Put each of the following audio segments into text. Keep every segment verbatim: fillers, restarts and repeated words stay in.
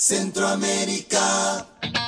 Centroamérica.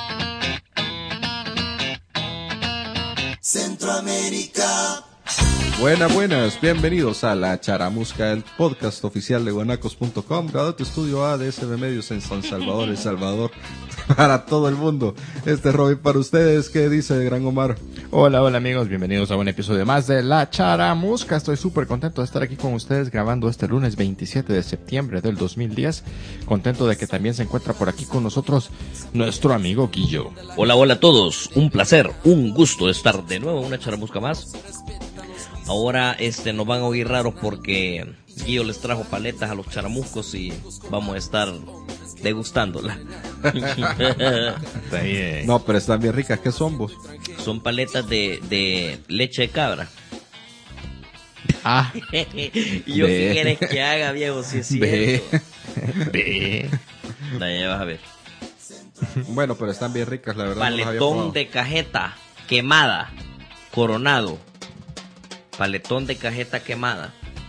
Centroamérica. Buenas, buenas, bienvenidos a La Charamusca, el podcast oficial de guanacos punto com, grabado de tu estudio A D S B Medios en San Salvador, El Salvador, para todo el mundo. Este es Robin para ustedes. ¿Qué dice el Gran Omar? Hola, hola amigos, bienvenidos a un episodio más de La Charamusca. Estoy súper contento de estar aquí con ustedes grabando este lunes veintisiete de septiembre del dos mil diez. Contento de que también se encuentra por aquí con nosotros nuestro amigo Guillo. Hola, hola a todos, un placer, un gusto estar de nuevo en una Charamusca más. Ahora este nos van a oír raros porque Guillo les trajo paletas a los charamuscos y vamos a estar degustándolas. Está bien. No, pero están bien ricas. ¿Qué son vos? Son paletas de, de leche de cabra. Ah, ¿Y yo Ve. qué quieres que haga, viejo? Si es ve, cierto. ve. Dale, ya vas a ver. Bueno, pero están bien ricas, la verdad. No las había Paletón probado. de cajeta quemada, Coronado. Paletón de cajeta quemada.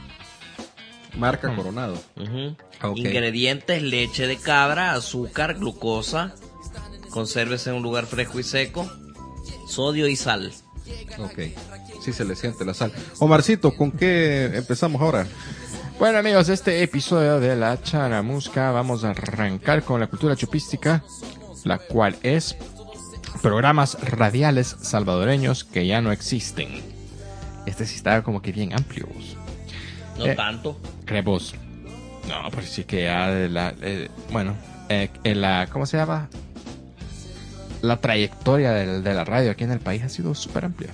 Marca Coronado. Ujú. Ok. Ingredientes: leche de cabra, azúcar, glucosa, consérvese en un lugar fresco y seco, sodio y sal. Ok, sí se le siente la sal. Omarcito, ¿con qué empezamos ahora? Bueno amigos, este episodio de La Charamusca vamos a arrancar con la cultura chupística, la cual es programas radiales salvadoreños que ya no existen. Este sí está como que bien amplio. Vos. No Eh. tanto. ¿Crees vos? No, pues sí que ya de la, eh, bueno, eh, en la, ¿cómo se llama? La trayectoria de, de la radio aquí en el país ha sido súper amplia.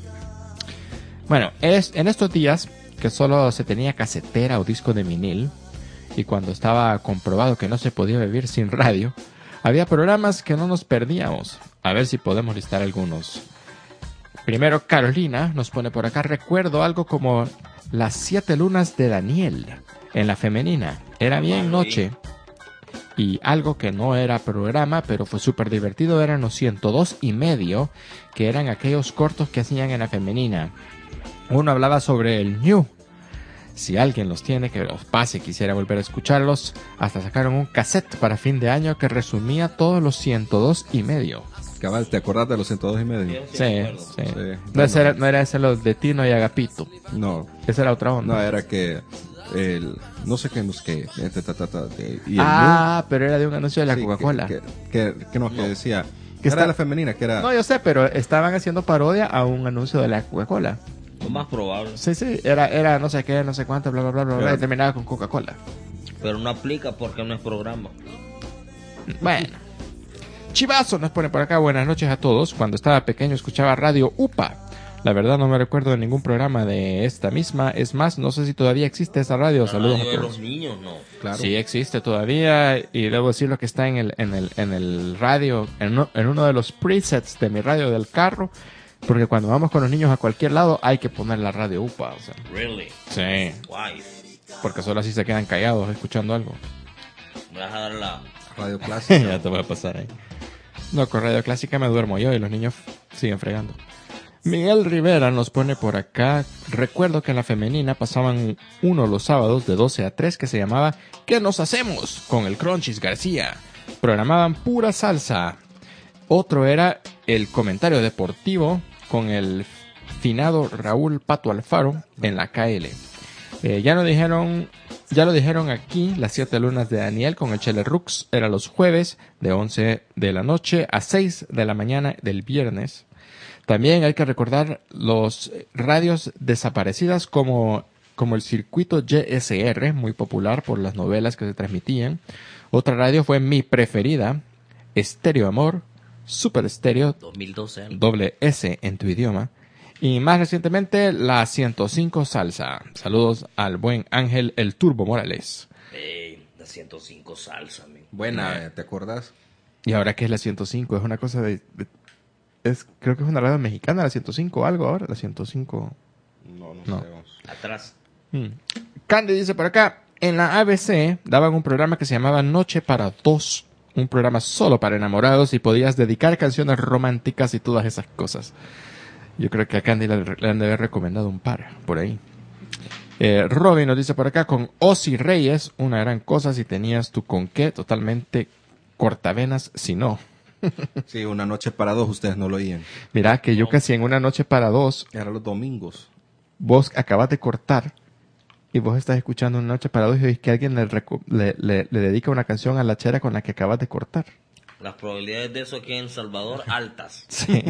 Bueno, es en estos días que solo se tenía casetera o disco de vinil, y cuando estaba comprobado que no se podía vivir sin radio, había programas que no nos perdíamos. A ver si podemos listar algunos. Primero, Carolina nos pone por acá: recuerdo algo como Las siete lunas de Daniel en la femenina. Era bien noche. Y algo que no era programa, pero fue súper divertido, eran los ciento dos y medio, que eran aquellos cortos que hacían en la femenina. Uno hablaba sobre el New. Si alguien los tiene, que los pase, quisiera volver a escucharlos. Hasta sacaron un cassette para fin de año que resumía todos los ciento dos y medio. Cabal, ¿te acordás de los ciento dos y medio? Sí, Sí, me acuerdo. sí. Sí. No, ese era, no era ese los de Tino y Agapito. No, Esa era otra onda. no, era que el, no sé qué nos que, eh, ta, ta, ta, ta, de- y el Ah, pero era de un anuncio de la Sí, Coca-Cola. Que, que, que, que no, que No. decía, Que era está- la femenina, que era, No, yo sé, pero estaban haciendo parodia a un anuncio de la Coca-Cola. Lo más probable. Sí, sí, era, era no sé qué, no sé cuánto, bla, bla, bla, bla, bla, Claro. y terminaba con Coca-Cola. Pero no aplica porque no es programa. Bueno. Chivazo nos pone por acá: buenas noches a todos. Cuando estaba pequeño escuchaba Radio UPA. La verdad no me recuerdo de ningún programa de esta misma. Es más, no sé si todavía existe esa radio. La Saludos radio a de todos. los niños, no. claro. Sí existe todavía, y debo decir lo que está en el, en el, en el radio, en uno, en uno de los presets de mi radio del carro, porque cuando vamos con los niños a cualquier lado hay que poner la radio UPA. O sea, Really? sí, Why? porque solo así se quedan callados escuchando algo. Me vas a dar la... Radio Clásica. Ya te voy a pasar ahí. No, con radio clásica me duermo yo y los niños siguen fregando. Miguel Rivera nos pone por acá: recuerdo que en la femenina pasaban uno los sábados de doce a tres que se llamaba ¿Qué nos hacemos? Con el Crunchies García. Programaban pura salsa. Otro era el comentario deportivo con el finado Raúl Pato Alfaro en la K L. Eh, ya lo dijeron, ya lo dijeron aquí, Las siete lunas de Daniel con el Chele Rux era los jueves de once de la noche a seis de la mañana del viernes. También hay que recordar los radios desaparecidas como, como el circuito Y S R, muy popular por las novelas que se transmitían. Otra radio fue mi preferida, Estéreo Amor, Super Estéreo, dos mil doce. ¿no? doble S en tu idioma. Y más recientemente, la ciento cinco Salsa. Saludos al buen Ángel el Turbo Morales. Ey, la ciento cinco salsa, man. Buena, ¿te acordás? ¿Y ahora qué es la ciento cinco? Es una cosa de... de- es, creo que es una radio mexicana, la ciento cinco o algo ahora. La ciento cinco... No, no, No. sabemos. Atrás. Hmm. Candy dice por acá: en la A B C daban un programa que se llamaba Noche para Dos. Un programa solo para enamorados y podías dedicar canciones románticas y todas esas cosas. Yo creo que a Candy le, le han de haber recomendado un par por ahí. Eh, Robin nos dice por acá: con Ozzy Reyes, una gran cosa si tenías tu con qué totalmente cortavenas si no. Sí, una noche para dos ustedes no lo oían. Mira que yo casi en una noche para dos, Eran los domingos. vos acabas de cortar y vos estás escuchando una noche para dos y oís que alguien le, reco- le, le, le dedica una canción a la chera con la que acabas de cortar. Las probabilidades de eso aquí en El Salvador, altas. Sí.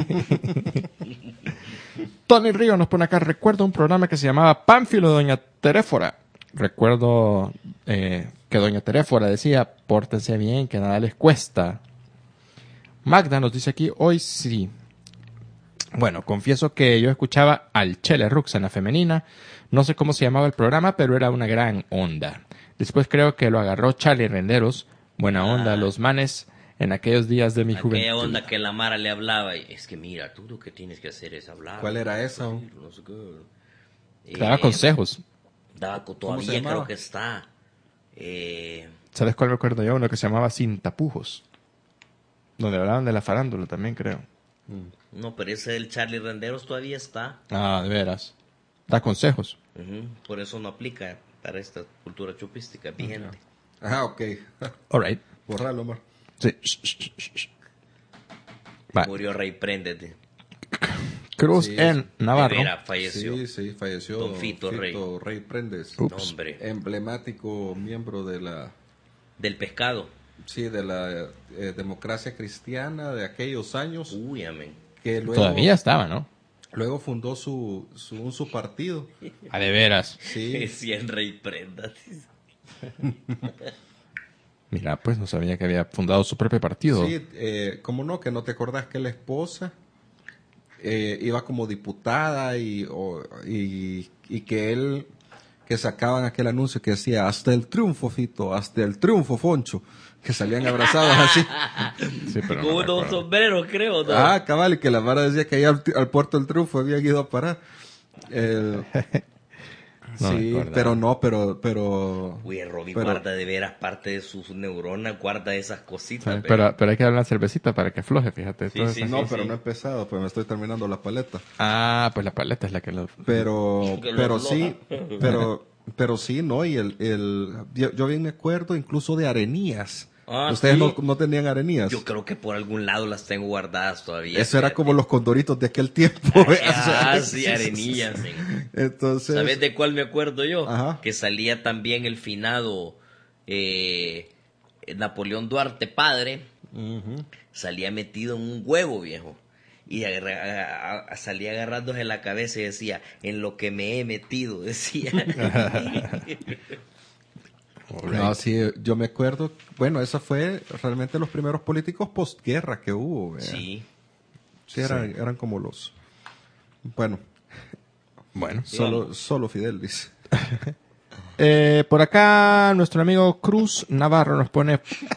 Tony Río nos pone acá, recuerdo un programa que se llamaba Pánfilo de Doña Teréfora. Recuerdo eh, que Doña Teréfora decía, pórtense bien, que nada les cuesta. Magda nos dice aquí, hoy sí. Bueno, confieso que yo escuchaba al Chele Rux en la femenina. No sé cómo se llamaba el programa, pero era una gran onda. Después creo que lo agarró Charlie Renderos. Buena onda, Ah. los manes en aquellos días de mi Aquella juventud. onda que la Mara le hablaba. Y es que mira, tú lo que tienes que hacer es hablar. ¿Cuál era esa? No sé qué. Daba Eh, consejos. Daba, se todavía llamaba? creo que está. Eh, ¿Sabes cuál me acuerdo yo? Uno que se llamaba Sin Tapujos. Donde hablaban de la farándula también, creo. no, pero ese del Charlie Renderos todavía está. Ah, de veras. Da consejos. Ujú, por eso no aplica para esta cultura chupística vigente. Ah, ok. All right. Borralo, Omar. Sí. Va. Murió Rey Préndete. Cruz Sí, en Navarro. De veras, falleció. Sí, sí, falleció. Don Fito Rey. Rey Prendes. Ups. No, hombre. Emblemático miembro de la, Del pescado. sí, de la eh, democracia cristiana de aquellos años. Uy, amén. Que luego, Todavía estaba, ¿no? luego fundó su, su, su partido. Ah, de veras. Sí, Decía el Rey Préndate. Mira, pues no sabía que había fundado su propio partido. sí, eh, ¿cómo no? Que no te acordás que la esposa eh, iba como diputada y, o- y, y que él, que sacaban aquel anuncio que decía hasta el triunfo, Fito, hasta el triunfo, Foncho, que salían abrazados así. Sí, pero no Con me unos acuerdo. sombreros, creo, ¿no? Ah, cabal, y que la Mara decía que allá al, al puerto del triunfo habían ido a parar. El- No me sí, acordaba. pero no, pero, pero, Uy, el Robbie pero- guarda de veras parte de sus neuronas, guarda esas Sí, cositas. pero, pero hay que dar una cervecita para que afloje, fíjate. Sí, todas sí, esas- no, sí, pero sí. no he empezado, pues me estoy terminando la paleta. Ah, pues la paleta es la que lo... Pero, Que lo pero afloja. sí, pero, pero sí, ¿no? Y el, el, yo, yo bien me acuerdo incluso de arenías. Ah, Ustedes sí. no, no tenían arenías. Yo creo que por algún lado las tengo guardadas todavía. Eso era fíjate. como los condoritos de aquel tiempo. Ah, sí, arenillas. sí. Entonces, ¿Sabes de cuál me acuerdo yo? Ajá. Que salía también el finado eh, Napoleón Duarte padre. Salía metido en un huevo, viejo. Y agarra- a- a- salía agarrándose la cabeza y decía, en lo que me he metido, decía. no, sí, yo me acuerdo, bueno, eso fue realmente los primeros políticos postguerra que hubo. ¿verdad? Sí. Sí, eran, eran como los, bueno, Bueno. solo, solo Fidel dice. Eh, por acá nuestro amigo Cruz Navarro nos pone...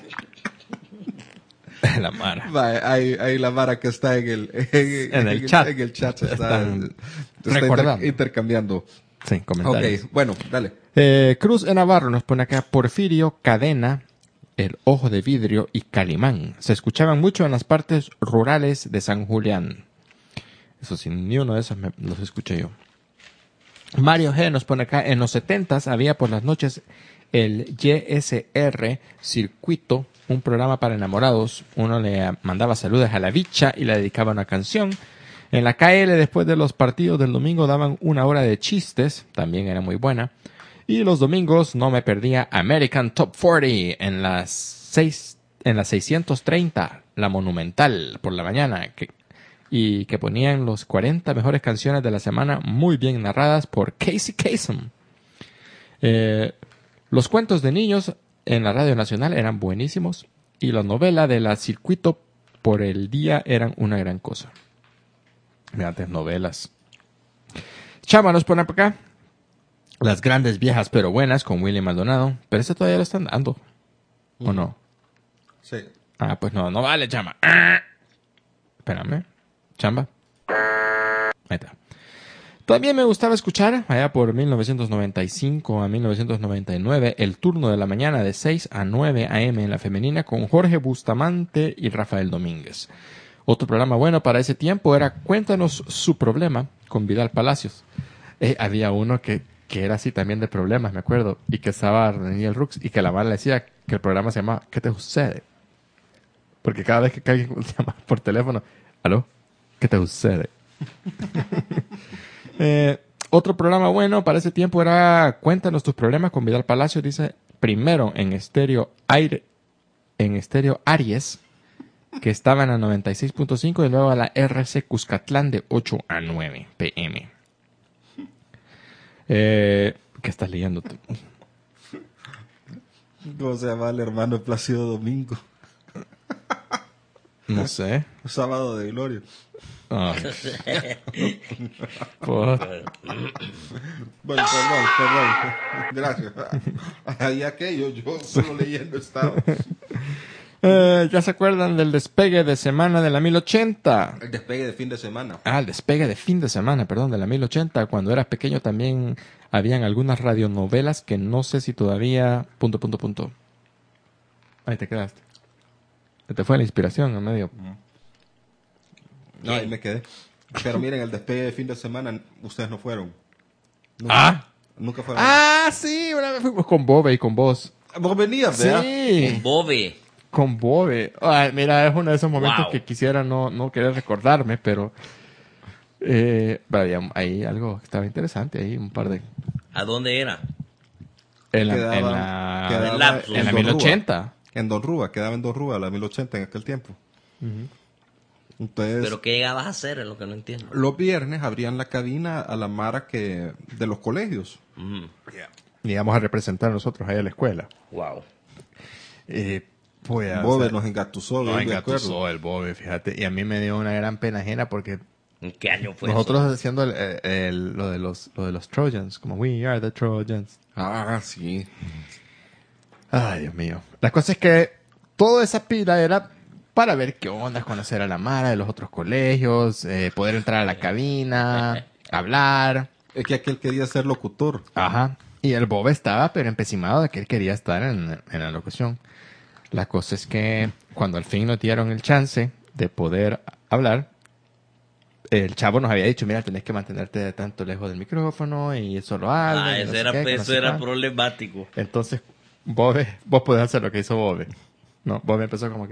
la mara. Va, ahí, ahí la vara que está en el, en, En el chat. En el chat está, Están está recordando. inter- intercambiando. Sí, comentarios. Ok, bueno, dale. Eh, Cruz en Navarro nos pone acá Porfirio, Cadena, El Ojo de Vidrio y Calimán. Se escuchaban mucho en las partes rurales de San Julián. Eso sí, ni uno de esos me- los escuché yo. Mario G nos pone acá, en los setentas había por las noches el Y S R Circuito, un programa para enamorados. Uno le mandaba saludos a la bicha y le dedicaba una canción. En la K L, después de los partidos del domingo, daban una hora de chistes, también era muy buena. Y los domingos no me perdía American Top cuarenta en las seis, en las seiscientos treinta, la Monumental, por la mañana, que, y que ponían los cuarenta mejores canciones de la semana muy bien narradas por Casey Kasem. Eh, los cuentos de niños en la Radio Nacional eran buenísimos y la novela de la Circuito por el día eran una gran cosa. Grandes novelas. Chama nos pone por acá. Las grandes viejas pero buenas con Willy Maldonado. Pero ese todavía lo están dando. ¿O no? Sí. Ah, pues no, no vale, chama. Ah. Espérame. Chamba. Ahí está. También me gustaba escuchar, allá por mil novecientos noventa y cinco a mil novecientos noventa y nueve, el turno de la mañana de seis a nueve a eme en la femenina con Jorge Bustamante y Rafael Domínguez. Otro programa bueno para ese tiempo era Cuéntanos su problema con Vidal Palacios. Eh, había uno que, que era así también de problemas, me acuerdo, y que estaba Daniel Rux y que la madre le decía que el programa se llamaba ¿Qué te sucede? Porque cada vez que alguien llama por teléfono, ¿aló? ¿Qué te sucede? eh, otro programa bueno para ese tiempo era Cuéntanos tus problemas con Vidal Palacio. Dice, primero en estéreo aire, en estéreo Aries, que estaba en la noventa y seis punto cinco, y luego a la R C Cuscatlán de ocho a nueve p m. Eh, ¿Qué estás leyendo tú? ¿Cómo se llama el hermano de Plácido Domingo? No sé. Sábado de Gloria. Ay. Por- Bueno, perdón, perdón. Gracias. Ahí aquello, yo solo leyendo estaba. Eh, ¿ya se acuerdan del despegue de semana de la mil ochenta? El despegue de fin de semana. Ah, el despegue de fin de semana, perdón, de la mil ochenta. Cuando eras pequeño también habían algunas radionovelas que no sé si todavía... Punto, punto, punto. Ahí te quedaste. Se te fue la inspiración en medio. No, ahí me quedé. Pero miren, el despegue de fin de semana, ustedes no fueron. Nunca, Ah. Nunca fueron. Ah, sí, una vez fuimos con Bobe y con vos. Vos venías, ¿verdad? Sí, Bobe. con Bobe. Ay, mira, es uno de esos momentos Wow. que quisiera no, no querer recordarme, pero... Eh, pero había ahí algo que estaba interesante, ahí un par de... ¿A dónde era? En la, Quedaba- en la, quedaba en lapsus. en la Don mil Rúa. ochenta. En Don Rúa, quedaba en Don Rúa, la mil ochenta en aquel tiempo. Entonces, ¿Pero qué llegabas a hacer? Es lo que no entiendo. los viernes abrían la cabina a la mara que de los colegios. Mm. Y íbamos a representar nosotros ahí a la escuela. Wow. Eh, pues, Bobe o sea, nos engatusó, nos bien de acuerdo. engatusó el Bobe, fíjate. Y a mí me dio una gran pena ajena porque ¿En qué año fue nosotros eso? haciendo el, el- lo, de los, lo de los Trojans, como We Are the Trojans. Ah, sí. Ay, Dios mío. La cosa es que toda esa pila era para ver qué onda, conocer a la Mara de los otros colegios, eh, poder entrar a la cabina, hablar. Es que aquel quería ser locutor. Ajá. Y el Bob estaba, pero empecinado de que él quería estar en, en la locución. La cosa es que cuando al fin nos dieron el chance de poder hablar, el chavo nos había dicho, mira, tenés que mantenerte de tanto lejos del micrófono y solo algo. Ah, y no eso sé era, qué, que no eso sé era cuál. problemático. Entonces, Bobe, vos podés hacer lo que hizo Bobe. No, Bobe empezó como que...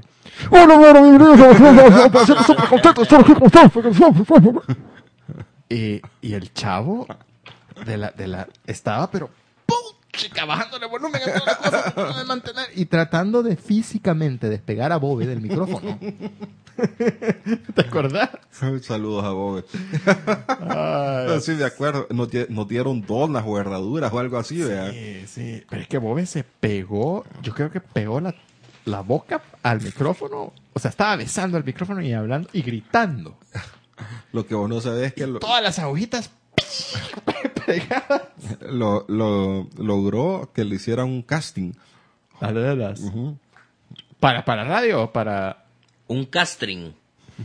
Y, y el chavo de la, de la estaba, pero ¡pum! Chica, bajándole volumen a toda la cosa, tratando de mantener y tratando de físicamente despegar a Bobe del micrófono. ¿Te acordás? Saludos a Bobe. Ay, Sí, de acuerdo. Nos, di- nos dieron donas o herraduras o algo así, ¿verdad? sí, sí. Pero es que Bobe se pegó, yo creo que pegó la, la boca al micrófono. O sea, estaba besando el micrófono y hablando y gritando. Lo que vos no sabés es que lo, Todas las agujitas pegadas. lo- lo- logró que le hicieran un casting. A de veras. ¿Para, para radio o para...? Un castring.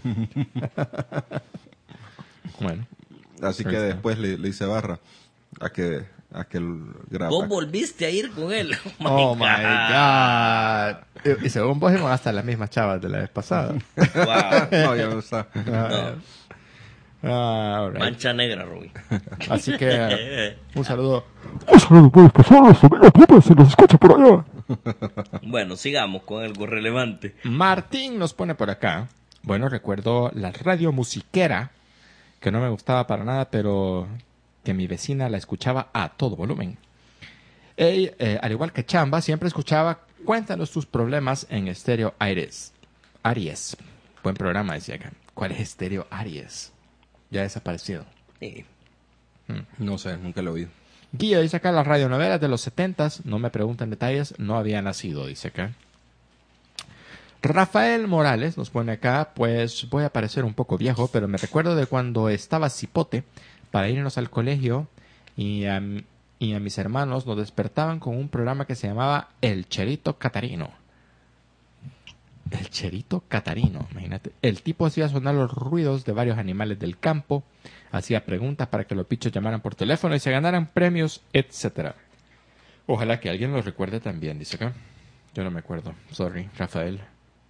Bueno. Así que Ahí está. después le, le hice barra a que, a que él graba. Vos volviste a ir con él. Oh my God. Y, y según vos íbamos hasta las mismas chavas de la vez pasada. Wow. No, ya no está. Ah, ah, all right. Mancha negra, Rubí. Así que un saludo. Un saludo muy especial a familia Pope, se nos escucha por allá. Bueno, sigamos con algo relevante. Martín nos pone por acá. Bueno, recuerdo la radio musiquera, que no me gustaba para nada, pero que mi vecina la escuchaba a todo volumen. Ella, eh, al igual que Chamba, siempre escuchaba Cuéntanos tus problemas en Estéreo Aries. Aries. Buen programa, decía acá. ¿Cuál es Estéreo Aries? Ya ha desaparecido. Sí. No sé, nunca lo he oído. Guía dice acá, las radionovelas de los setentas, no me pregunten detalles, no había nacido, dice acá. Rafael Morales nos pone acá, pues voy a parecer un poco viejo, pero me recuerdo de cuando estaba cipote para irnos al colegio y a, y a mis hermanos nos despertaban con un programa que se llamaba El Cherito Catarino. El Cherito Catarino, imagínate. El tipo hacía sonar los ruidos de varios animales del campo, hacía preguntas para que los pichos llamaran por teléfono y se ganaran premios, etcétera. Ojalá que alguien lo recuerde también, dice acá. Yo no me acuerdo. Sorry, Rafael.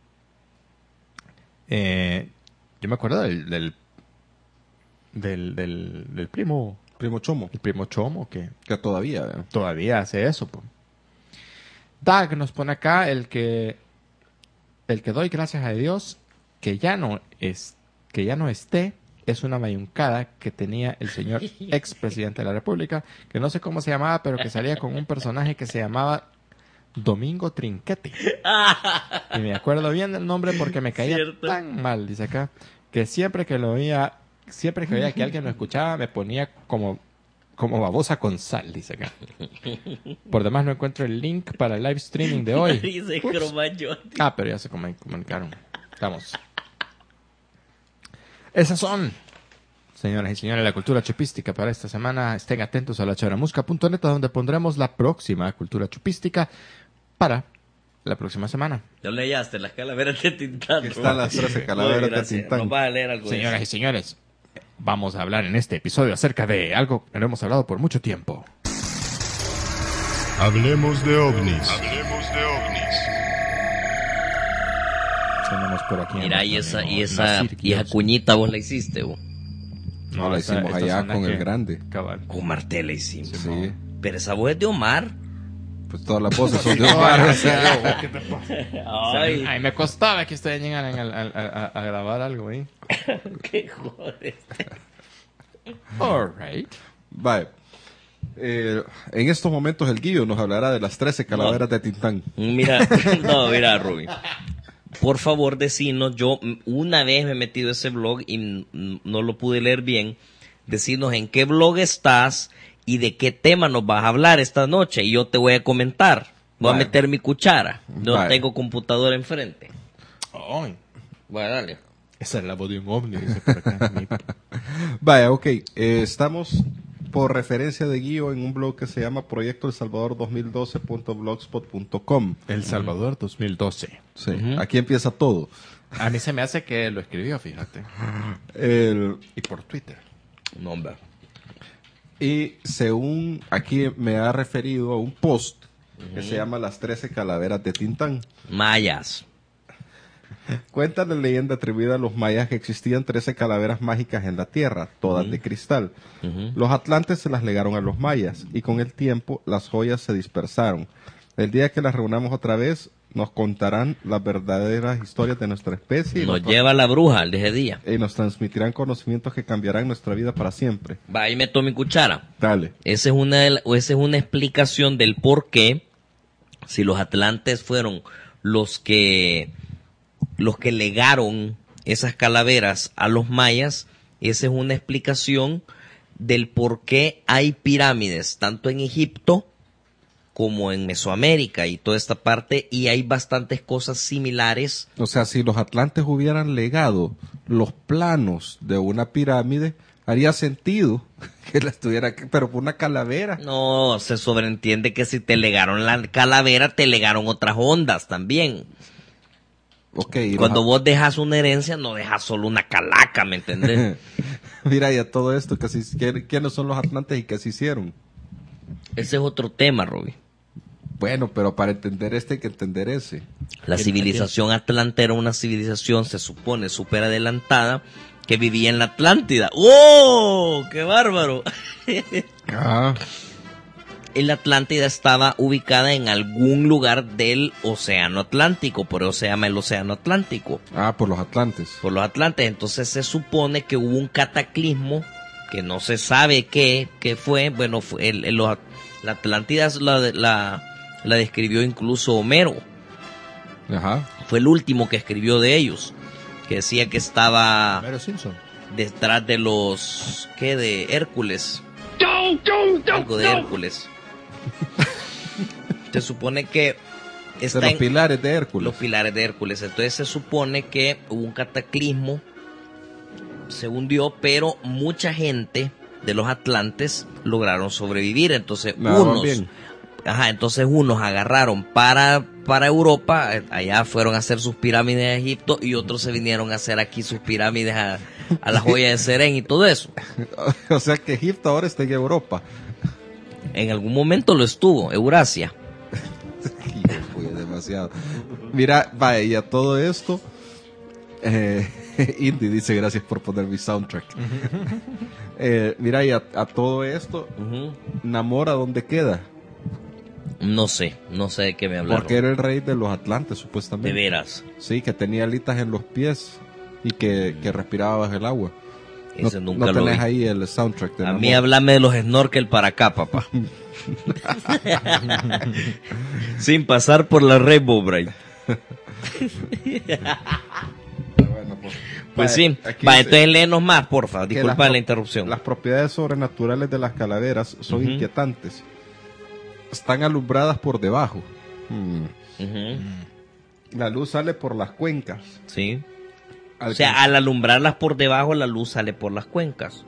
Eh, yo me acuerdo del del, del, del, del primo, Primo Chomo, el primo Chomo, que que todavía, ¿verdad? todavía hace eso. Po. Doug nos pone acá el que el que doy gracias a Dios que ya no es, que ya no esté, es una mayuncada que tenía el señor expresidente de la República, que no sé cómo se llamaba, pero que salía con un personaje que se llamaba Domingo Trinquete. Y me acuerdo bien del nombre porque me caía Cierto. tan mal, dice acá, que siempre que lo oía, siempre que oía que alguien lo escuchaba, me ponía como, como babosa con sal, dice acá. Por demás no encuentro el link para el live streaming de hoy. Dice Ups. Cromayotti. Ah, pero ya se comun- comunicaron. Vamos. Esas son, señoras y señores, la cultura chupística para esta semana. Estén atentos a la charamusca punto net, donde pondremos la próxima cultura chupística para la próxima semana. Ya leíste las calaveras de Tintán. Aquí están las trece calaveras Muy de gracias. Tintán. Nos vas a leer algo de Señoras y eso. señores, vamos a hablar en este episodio acerca de algo que no hemos hablado por mucho tiempo. Hablemos de ovnis. Hablemos de ovnis. Tenemos por aquí. Mira, a y nuestro esa, amigo y esa, Nasir y esa Guios. cuñita vos la hiciste, vos. No, la esta- hicimos esta allá zona con el que- grande. Cabal. Con Martel la hicimos. Sí. Pero esa voz es de Omar. Pues todas las voces son de Omar. o sea, Ay, Ay, me costaba que ustedes llegaran a, a- a- a grabar algo ahí. qué joder. All right. Vale. Eh, en estos momentos el Guillo nos hablará de las trece calaveras de Tintán. Mira, no, mira, Rubí. Por favor, decinos, yo mm, una vez me he metido a ese blog y mm, no lo pude leer bien. Decinos en qué blog estás y de qué tema nos vas a hablar esta noche y yo te voy a comentar. Voy Vale. a meter mi cuchara. No Vale. tengo computadora enfrente. Ay, Voy a darle. esa es la voz de un ovni, dice por acá. Mi- Vaya, ok. Eh, estamos por referencia de Guillo en un blog que se llama Proyecto El Salvador dos mil doce punto blogspot punto com. El Salvador dos mil doce. Sí, Ujú. aquí empieza todo. A mí se me hace que lo escribió, fíjate. El, Y por Twitter. No, hombre. y según aquí me ha referido a un post que se llama Las trece calaveras de Tintán. Mayas. Cuenta la leyenda atribuida a los mayas que existían trece calaveras mágicas en la tierra, todas de cristal. Ujú. Los atlantes se las legaron a los mayas y con el tiempo las joyas se dispersaron. El día que las reunamos otra vez nos contarán las verdaderas historias de nuestra especie y Nos nos, lleva la bruja el de ese día. y nos transmitirán conocimientos que cambiarán nuestra vida para siempre. Va, ahí meto mi cuchara. Dale. Esa es una, de la- o esa es una explicación del por qué, si los atlantes fueron los que, los que legaron esas calaveras a los mayas, esa es una explicación del por qué hay pirámides, tanto en Egipto como en Mesoamérica y toda esta parte, y hay bastantes cosas similares. O sea, si los atlantes hubieran legado los planos de una pirámide, haría sentido que la estuviera, pero por una calavera. No, se sobreentiende que si te legaron la calavera, te legaron otras ondas también. Ok, y los Cuando at- vos dejas una herencia, no dejas solo una calaca, ¿me entendés? Mira, y a todo esto, que si- ¿quién- ¿quiénes son los atlantes y qué se hicieron? Ese es otro tema, Robbie. Bueno, pero para entender este hay que entender ese. La civilización atlante era una civilización, se supone, súper adelantada, que vivía en la Atlántida. ¡Oh! ¡Qué bárbaro! Ah. Y la Atlántida estaba ubicada en algún lugar del Océano Atlántico, por eso se llama el Océano Atlántico, Ah, por los atlantes. por los atlantes. Entonces se supone que hubo un cataclismo que no se sabe qué, qué fue. Bueno, fue el, el- los- la Atlántida la, la, la describió incluso Homero. Ajá. Fue el último que escribió de ellos, que decía que estaba Homero Simpson. detrás de los, ¿qué? De Hércules. Algo de Hércules. Se supone que De está los en pilares de Hércules. los pilares de Hércules. Entonces se supone que hubo un cataclismo, se hundió, pero mucha gente de los atlantes lograron sobrevivir. Entonces Nadaban unos, bien. ajá, entonces unos agarraron para, para Europa, eh, allá fueron a hacer sus pirámides a Egipto, y otros se vinieron a hacer aquí sus pirámides a, a la joya de Serén y todo eso. O sea que Egipto ahora está en Europa. En algún momento lo estuvo, Eurasia. Hijo, fue demasiado. Mira, vaya, y a todo esto, eh, Indy dice gracias por poner mi soundtrack. Eh, mira, y a, a todo esto, Ujú. Namor, ¿a dónde queda? No sé, no sé de qué me hablaron. Porque era el rey de los Atlantes, supuestamente. De veras. Sí, que tenía alitas en los pies y que, que respiraba bajo el agua. Ese no, nunca no lo tenés vi. ahí el soundtrack de A Namor. mí háblame de los snorkel para acá, papá. Sin pasar por la Rainbow Bright. Bueno, pues, Pues va, sí. aquí Va, dice entonces léenos más, porfa. que Disculpa las- la interrupción. Las propiedades sobrenaturales de las calaveras son Ujú. inquietantes. Están alumbradas por debajo. Hmm. Ujú. La luz sale por las cuencas. Sí. Al O sea, que- al alumbrarlas por debajo, la luz sale por las cuencas.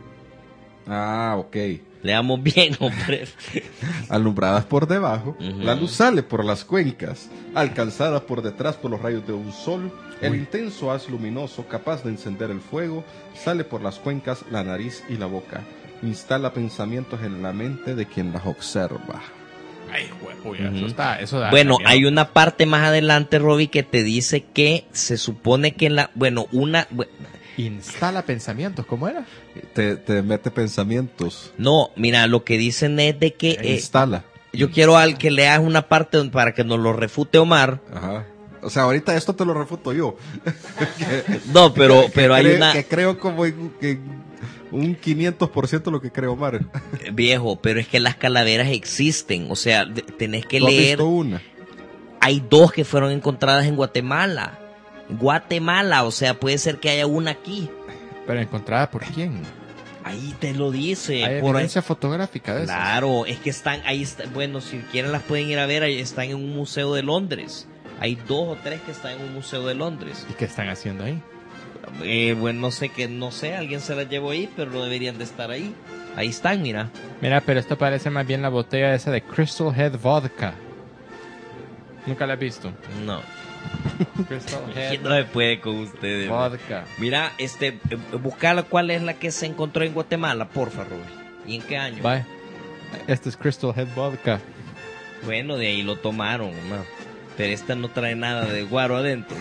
Ah, ok. Leamos bien, hombre. Alumbradas por debajo, Ujú. la luz sale por las cuencas, alcanzada por detrás por los rayos de un sol. El intenso haz luminoso, capaz de encender el fuego, sale por las cuencas, la nariz y la boca. Instala pensamientos en la mente de quien las observa. Ay, huepuya, Ujú. eso está, eso da Bueno, miedo. hay una parte más adelante, Robbie, que te dice que se supone que en la... Bueno, una... bu- Instala pensamientos, ¿cómo era? Te, te mete pensamientos. No, mira, lo que dicen es de que... E eh, instala. yo quiero al que leas una parte donde- para que nos lo refute Omar. Ajá. O sea, ahorita esto te lo refuto yo. No, pero, Que pero hay creo- una... Que creo como en, que un quinientos por ciento lo que creo Omar. Viejo, pero es que las calaveras existen. O sea, de- tenés que ¿Tú has leer... visto una? Hay dos que fueron encontradas en Guatemala. Guatemala, o sea, puede ser que haya una aquí. Pero encontrada por quién? Ahí te lo dice. Hay por ahí. evidencia fotográfica de eso. Claro, es que están ahí. Está, bueno, si quieren las pueden ir a ver. Ahí están en un museo de Londres. Hay dos o tres que están en un museo de Londres. ¿Y qué están haciendo ahí? Eh, bueno, no sé qué, no sé. Alguien se las llevó ahí, pero no deberían de estar ahí. Ahí están, mira. Mira, pero esto parece más bien la botella esa de Crystal Head Vodka. Nunca la he visto. No, Crystal que Head no se puede con ustedes. Vodka. Mira, este, eh, buscala cuál es la que se encontró en Guatemala, porfa, Rubén. ¿Y en qué año? Bye. Este es Crystal Head Vodka. Bueno, de ahí lo tomaron, ¿no? Pero esta no trae nada de guaro adentro.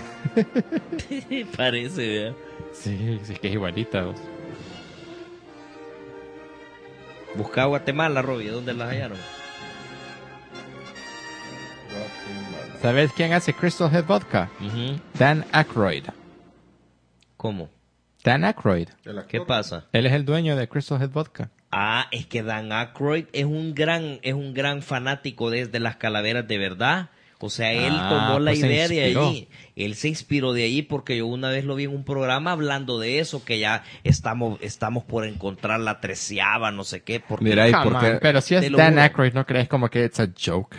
Parece, ¿verdad? Sí, sí, que es igualita. vos. Busca Guatemala, Robbie, ¿dónde las hallaron? ¿Sabes quién hace Crystal Head Vodka? Ujú. Dan Aykroyd. ¿Cómo? Dan Aykroyd. El actor. ¿Qué pasa? Él es el dueño de Crystal Head Vodka. Ah, es que Dan Aykroyd es un gran, es un gran fanático de, de las calaveras de verdad. O sea, él Ah, tomó la pues se idea de inspiró. allí. Él se inspiró de allí porque yo una vez lo vi en un programa hablando de eso, que ya estamos, estamos por encontrar la treceava, no sé qué. Porque Mira, ¿y Come por qué? on, pero si Te es lo Dan juro. Aykroyd, ¿no crees como que it's a joke?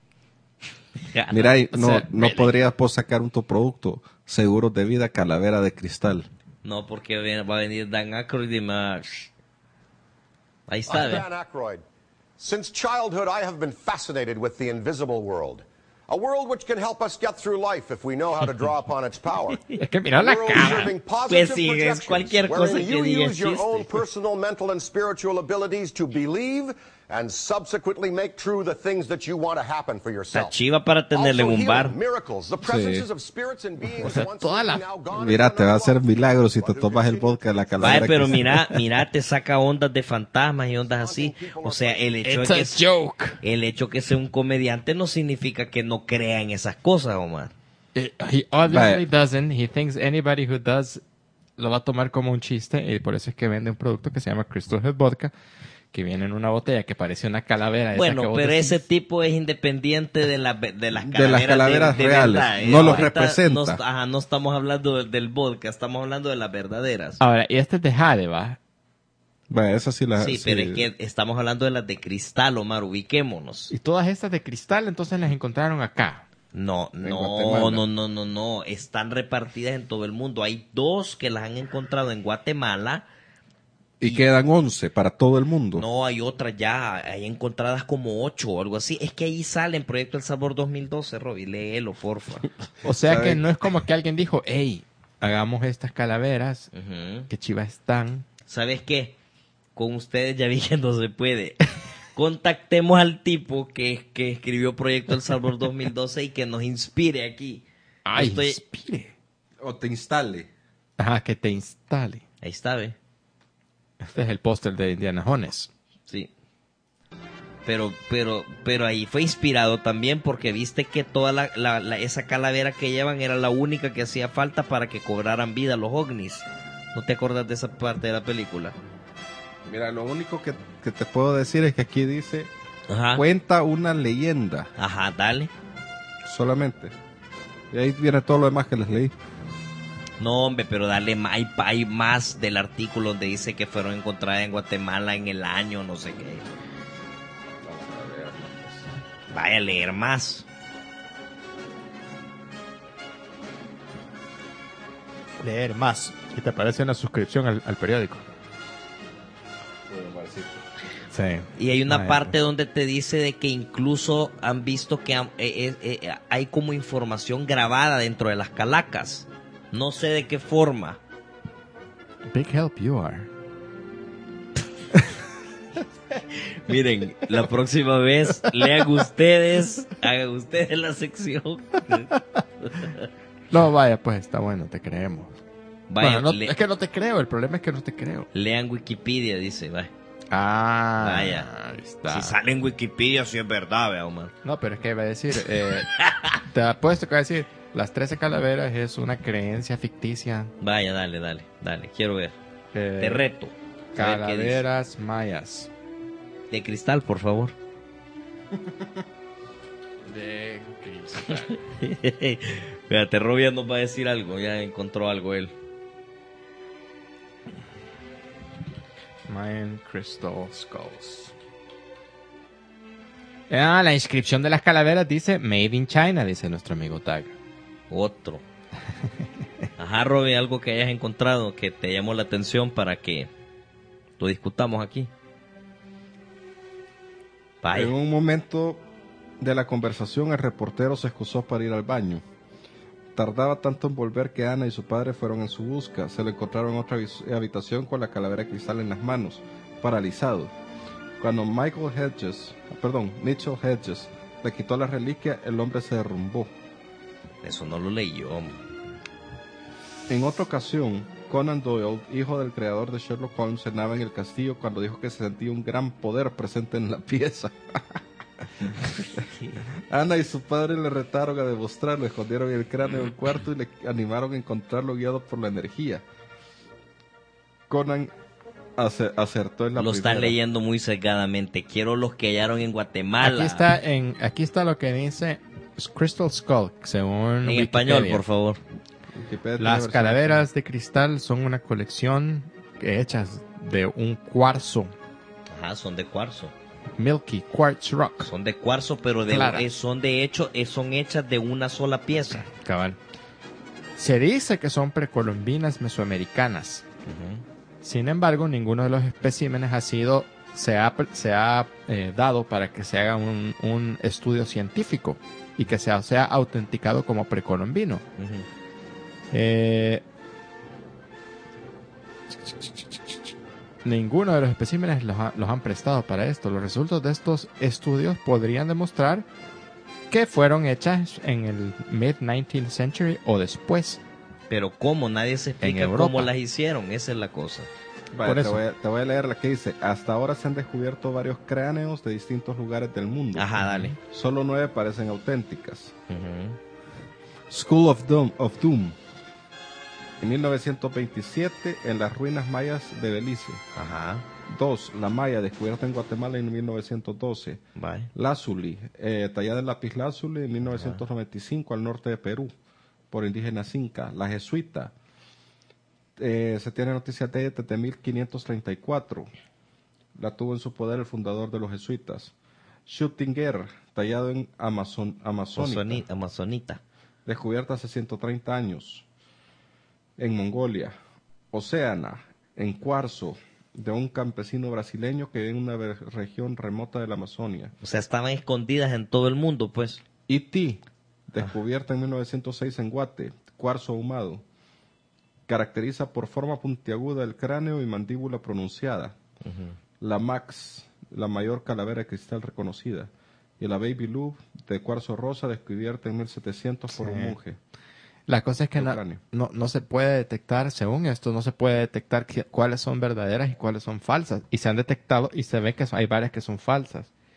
Mira, y O no, sea, no really. podrías vos sacar un tu producto, seguros de vida, calavera de cristal. No, porque ven- va a venir Dan Aykroyd y más. Ahí está, I'm ¿ve? Dan Aykroyd. Since childhood, I have been fascinated with the invisible world. A world which can help us get through life if we know how to draw upon its power. Es que mira la A world cara. serving positive Pues sí, es projections, cualquier wherein cosa que you diga use your existe. own personal, mental, and spiritual abilities to believe and subsequently make true the things that you want to happen for Está yourself. chiva para tenerle en Also un bar. healing, miracles, the presences of spirits and beings sea, once toda la- living, now gone, Mira, and te va a not hacer lost. milagros si te But who tomas el continue vodka de la calavera. Vaya, pero que- mira, mira, te saca ondas de fantasmas y ondas así. O sea, el hecho It's de a que joke. el hecho que sea un comediante no significa que no crea en esas cosas, Omar. Eh, He obviously Vaya. doesn't. He thinks anybody who does lo va a tomar como un chiste y por eso es que vende un producto que se llama Crystal Head Vodka, que viene en una botella que parece una calavera. esa que Bueno, vos pero decís. ese tipo es independiente de, la, de las De calaveras, las calaveras de, de reales. verdad, ¿eh? No los Ahorita representa. No, ajá, no estamos hablando del, del vodka, estamos hablando de las verdaderas. Ahora, y este es de Jade, ¿va? Vaya, esa sí la... sí, pero es que estamos hablando de las de cristal, Omar, ubiquémonos. Y todas estas de cristal, entonces las encontraron acá. No, En no, Guatemala. no, no, no, no. Están repartidas en todo el mundo. Hay dos que las han encontrado en Guatemala. Y quedan once para todo el mundo. No, hay otras ya. Hay encontradas como ocho o algo así. Es que ahí sale en Proyecto El Sabor dos mil doce, Robbie. Léelo, porfa. O sea ¿Sabe? que no es como que alguien dijo, hey, hagamos estas calaveras, Ujú. que chivas están. ¿Sabes qué? Con ustedes ya vi que no se puede. Contactemos al tipo que, que escribió Proyecto El Sabor dos mil doce y que nos inspire aquí. Ay, Estoy- inspire. O te instale. Ajá, que te instale. Ahí está, ¿ve? Este es el póster de Indiana Jones. Sí. Pero, pero, pero ahí fue inspirado también porque viste que toda la, la, la- esa calavera que llevan era la única que hacía falta para que cobraran vida los ovnis. ¿No te acuerdas de esa parte de la película? Mira, lo único que, que te puedo decir es que aquí dice, Ajá. cuenta una leyenda, Ajá, dale. solamente. Y ahí viene todo lo demás que les leí. No, hombre, pero dale, ma- hay, hay más del artículo donde dice que fueron encontradas en Guatemala en el año, no sé qué. Vaya a leer más. Leer más. Y te aparece una suscripción al, al periódico. Sí. Y hay una Vaya, parte pues. donde te dice de que incluso han visto que han- eh, eh, eh, hay como información grabada dentro de las calacas. No sé de qué forma. Big help you are. Miren, la próxima vez lean ustedes, hagan ustedes la sección. No, vaya, pues está bueno, te creemos. Vayan, Bueno, no- le- es que no te creo, el problema es que no te creo. lean Wikipedia, dice, vaya. Ah, Vaya. ahí está. Si sale en Wikipedia, sí es verdad, vea, Omar. No, pero es que iba a decir, eh, te apuesto que va a decir, las trece calaveras es una creencia ficticia. Vaya, dale, dale, dale, quiero ver. eh, Te reto. A ver qué dice. Calaveras mayas. De cristal, por favor. De cristal. Fíjate, Robia nos va a decir algo, ya encontró algo él. Mayan Crystal Skulls. Ah, la inscripción de las calaveras dice Made in China, dice nuestro amigo Tag. Otro. Ajá, Robby, algo que hayas encontrado que te llamó la atención para que lo discutamos aquí. Vaya. En un momento de la conversación, el reportero se excusó para ir al baño. Tardaba tanto en volver que Ana y su padre fueron en su busca. Se lo encontraron en otra habis- habitación con la calavera de cristal en las manos, paralizado. Cuando Michael Hedges, perdón, Mitchell Hedges, le quitó la reliquia, el hombre se derrumbó. Eso no lo leí yo, hombre. En otra ocasión, Conan Doyle, hijo del creador de Sherlock Holmes, cenaba en el castillo cuando dijo que se sentía un gran poder presente en la pieza. Ana y su padre le retaron a demostrarlo, escondieron el cráneo en el cuarto y le animaron a encontrarlo guiado por la energía. Conan ace- acertó en la Lo están primera. leyendo muy sesgadamente. Quiero los que hallaron en Guatemala. Aquí está en, aquí está lo que dice Crystal Skull, según En español, Wikipedia. por favor. Wikipedia tiene Las versión- calaveras de cristal son una colección hechas de un cuarzo, Ajá, son de cuarzo. Milky Quartz Rock. Son de cuarzo, pero de, Clara. eh, son de hecho, eh, son hechas de una sola pieza. Cabal. Se dice que son precolombinas mesoamericanas. Ujú. Sin embargo, ninguno de los especímenes ha sido, se ha, se ha eh, dado para que se haga un, un estudio científico y que sea, sea autenticado como precolombino. Ujú. Eh, ninguno de los especímenes los, ha- los han prestado para esto. Los resultados de estos estudios podrían demostrar que fueron hechas en el mid-nineteenth century o después. Pero cómo, nadie se explica Europa. cómo las hicieron, esa es la cosa. Vaya, por te, eso. voy a, te voy a leer la que dice: hasta ahora se han descubierto varios cráneos de distintos lugares del mundo. Ajá, dale. Solo nueve parecen auténticas. Ujú. School of Doom, of Doom. En mil novecientos veintisiete, en las ruinas mayas de Belice. Ajá, Dos, la maya, descubierta en Guatemala en mil novecientos doce. vale. Lázuli, eh, tallada en lapislázuli en mil novecientos noventa y cinco al norte de Perú, por indígenas inca. La jesuita, eh, se tiene noticias de ella desde mil quinientos treinta y cuatro. La tuvo en su poder el fundador de los jesuitas. Schuttinger, tallado en Amazon, Amazónica, Amazoni- Amazonita. descubierta hace ciento treinta años en Mongolia. Océana, en cuarzo, de un campesino brasileño que vive en una ve- región remota de la Amazonia. O sea, estaban escondidas en todo el mundo, pues. E T, descubierta en mil novecientos seis en Guate, cuarzo ahumado. Caracteriza por forma puntiaguda del cráneo y mandíbula pronunciada. La Max, la mayor calavera de cristal reconocida. Y la Baby Lou, de cuarzo rosa, descubierta en mil setecientos por Sí. un monje. La cosa es que El no, cráneo. no, no se puede detectar, según esto, no se puede detectar qui- cuáles son verdaderas y cuáles son falsas. Y se han detectado y se ve que son- hay varias que son falsas.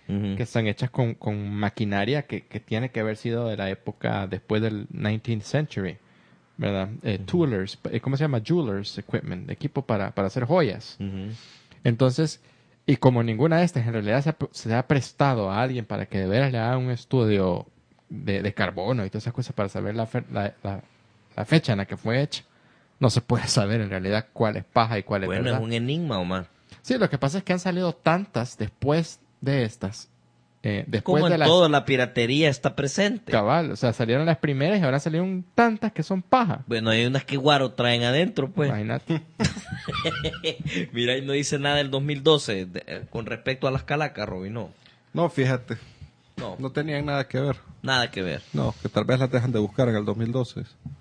Ujú. que están hechas con, con maquinaria que, que tiene que haber sido de la época después del nineteenth century, ¿verdad? Eh, toolers, eh, ¿cómo se llama? Jewelers equipment, equipo para, para hacer joyas. Ujú. Entonces, y como ninguna de estas en realidad se ha, se ha prestado a alguien para que de veras le haga un estudio de, de carbono y todas esas cosas para saber la, fe- la, la, la fecha en la que fue hecha, no se puede saber en realidad cuál es paja y cuál es Bueno, verdad. es un enigma, Omar. Sí, lo que pasa es que han salido tantas después de estas. Eh, después Como de en las todo, la piratería está presente. cabal, o sea, salieron las primeras y ahora salieron tantas que son paja. Bueno, hay unas que Guaro traen adentro, pues. Imagínate. Mira, y no dice nada del dos mil doce de- eh, con respecto a las calacas, Robin, no. No, fíjate, No, no tenían nada que ver. nada que ver. No, que tal vez las dejan de buscar en el dos mil doce.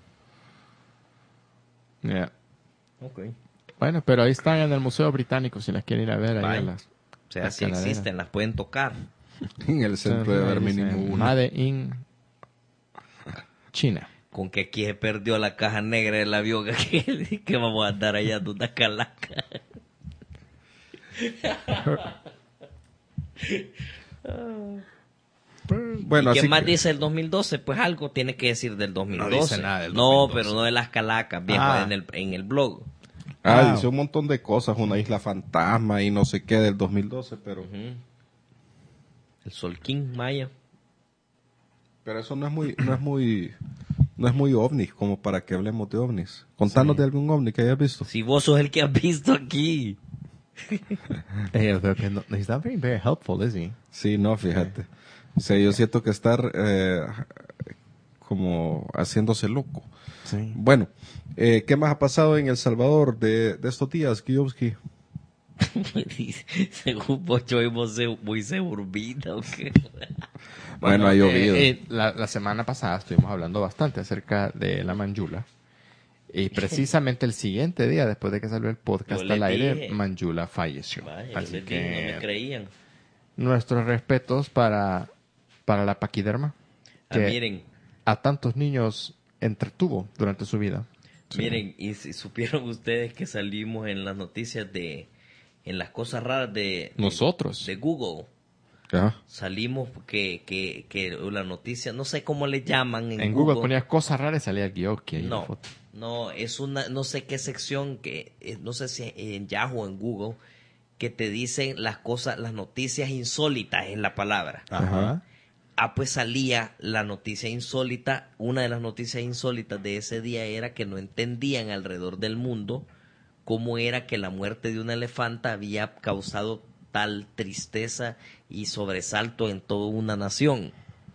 Yeah. Ok. Bueno, pero ahí están en el Museo Británico si las quieren ir a ver. Ahí Vaya. a las, O sea, las si calaveras. existen, las pueden tocar. En el centro de ver Ahí dice, mínimo uno. Made in China. Con que aquí se perdió la caja negra del avión, que, que vamos a andar allá de una calaca. Bueno, ¿Y qué así más que- dice el dos mil doce? Pues algo tiene que decir del dos mil doce. No dice nada del No, dos mil doce. pero no de las calacas, viejo, Ah. en, el, en el blog. Ah, Wow. dice un montón de cosas, una isla fantasma y no sé qué del dos mil doce, pero Ujú. El Solquín Maya. pero eso no es muy no es muy no es muy ovni como para que hablemos de ovnis. Contanos Sí. de algún ovni que hayas visto. Si vos sos el que has visto aquí. Eh, pero que no- he's not very, very helpful, is he? Sí, no, fíjate. O sea, yo siento que estar eh, como haciéndose loco. Sí. Bueno, eh, ¿qué más ha pasado en El Salvador de, de estos días, Kijovsky? Según vos, yo hemos se- muy suburbina, ¿o qué? Bueno, ha llovido. eh, eh, la, la semana pasada estuvimos hablando bastante acerca de la Manjula. Y precisamente el siguiente día, después de que salió el podcast Yo les al aire, dije. Manjula falleció. Vaya, yo Así les dije, no me que creían. nuestros respetos para, para la paquiderma, Ah, que miren, a tantos niños entretuvo durante su vida. miren, y si supieron ustedes que salimos en las noticias de, en las cosas raras de, Nosotros. de Google. Ajá. Salimos que, que, que la noticia, no sé cómo le llaman en, En Google, ponías cosas raras y salía el Gioki ahí en la No, foto. no, es una, no sé qué sección, que eh, no sé si en Yahoo o en Google, que te dicen las cosas, las noticias insólitas es la palabra. Ajá. Ah, pues salía la noticia insólita, una de las noticias insólitas de ese día era que no entendían alrededor del mundo cómo era que la muerte de una elefanta había causado tal tristeza y sobresalto en toda una nación.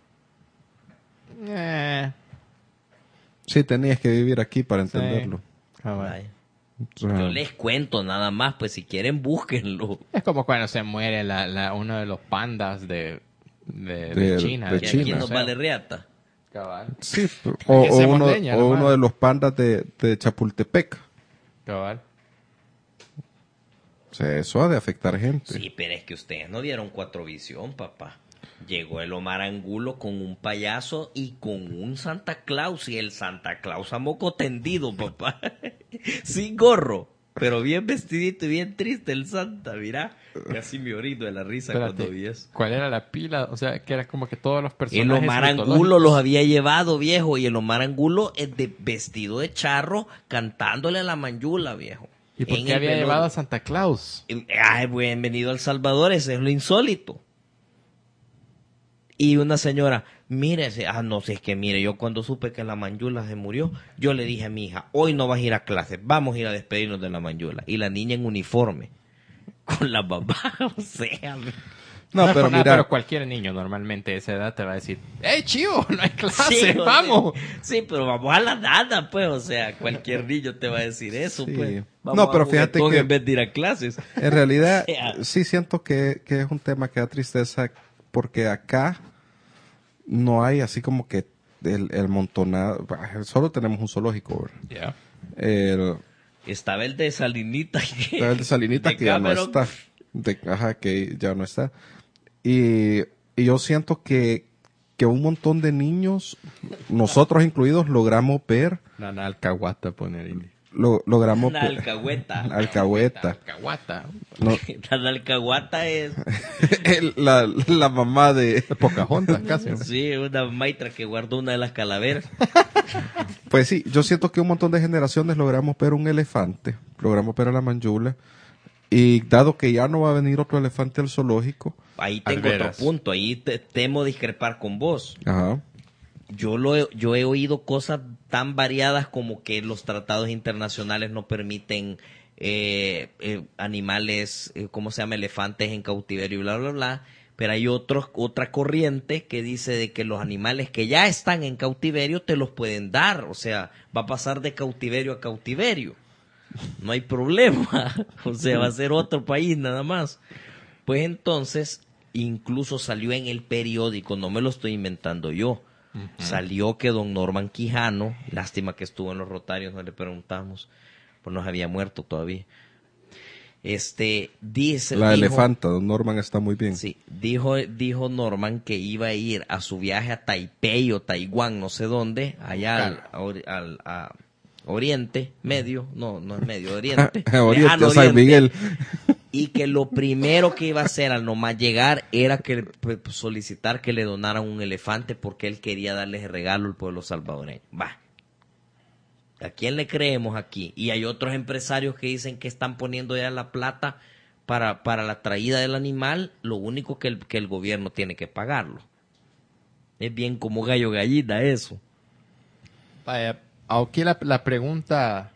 Eh, Sí, tenías que vivir aquí para sí. entenderlo. Cabal. Vaya. O sea, Yo les cuento nada más, pues si quieren búsquenlo. Es como cuando se muere la, la, uno de los pandas de, de, de De- China. de Que China. aquí nos museo. vale reata. Cabal. Sí, o, que o seamos uno, leña, o nomás. uno de los pandas de, de Chapultepec. Cabal. O sea, eso ha de afectar gente. Sí, pero es que ustedes no dieron cuatro visión, papá. Llegó el Omar Angulo con un payaso y con un Santa Claus. Y el Santa Claus a moco tendido, papá. Sin gorro. Pero bien vestidito y bien triste el Santa, mira. Casi me orino de la risa Espérate, cuando vi eso. ¿cuál era la pila? O sea, que era como que todos los personajes El Omar Angulo mitológicos. los había llevado, viejo. Y el Omar Angulo es de vestido de charro cantándole a la Manjula, viejo. ¿Y por En qué el había velorio. llevado a Santa Claus? Ay, bienvenido al Salvador, ese es lo insólito. Y una señora, mire, se- ah, no sé, es que mire, yo cuando supe que la Manjula se murió, yo le dije a mi hija, hoy no vas a ir a clase, vamos a ir a despedirnos de la Manjula. Y la niña en uniforme, con la mamá, o sea, No, es pero por nada, mira, pero cualquier niño normalmente a esa edad te va a decir, ¡Ey, chivo! No hay clase, sí, o vamos. sea, sí, pero vamos a la nada, pues, o sea, cualquier niño te va a decir eso, Sí. pues. No, Vamos a pero fíjate juguetón que- en vez de ir a clases. en realidad O sea. sí siento que, que es un tema que da tristeza porque acá no hay así como que el, el montonado. Solo tenemos un zoológico, ¿verdad? Yeah. El, Estaba el de Salinita. Que, el de Salinita de que ya no Cameron. está. De, ajá, que ya no está. Y, y yo siento que, que un montón de niños, nosotros incluidos, logramos ver Nana alcahuata poner ahí. lo, logramos... Una alcahueta. Alcahueta. Alcahuata. No, La alcahuata es, el- la, la mamá de... Pocahontas, casi. sí, una maitra que guardó una de las calaveras. Pues sí, yo siento que un montón de generaciones logramos ver un elefante, logramos ver a la manjula, y dado que ya no va a venir otro elefante al zoológico, Ahí Al tengo otro veras. punto, ahí te, temo discrepar con vos. ajá, Yo lo he, yo he oído cosas tan variadas como que los tratados internacionales no permiten eh, eh, animales, eh, ¿cómo se llama? Elefantes en cautiverio y bla, bla, bla. Pero hay otros, otra corriente que dice de que los animales que ya están en cautiverio te los pueden dar. O sea, va a pasar de cautiverio a cautiverio. No hay problema. O sea, va a ser otro país nada más. Pues entonces, incluso salió en el periódico, no me lo estoy inventando yo. Uh-huh. Salió que don Norman Quijano, lástima que estuvo en los Rotarios, no le preguntamos, pues nos había muerto todavía. Este, dice... la dijo, elefanta, don Norman está muy bien. Sí, dijo, dijo Norman que iba a ir a su viaje a Taipei o Taiwán, no sé dónde, allá al, al, al a Oriente Medio, no, no es Medio, Oriente. Oriente, lejano San Oriente. Miguel. Y que lo primero que iba a hacer al nomás llegar era que pues, solicitar que le donaran un elefante porque él quería darles el regalo al pueblo salvadoreño. Va. ¿A quién le creemos aquí? Y hay otros empresarios que dicen que están poniendo ya la plata para, para la traída del animal, lo único que el, que el gobierno tiene que pagarlo. Es bien como gallo gallina eso. Vaya, aquí la, la pregunta,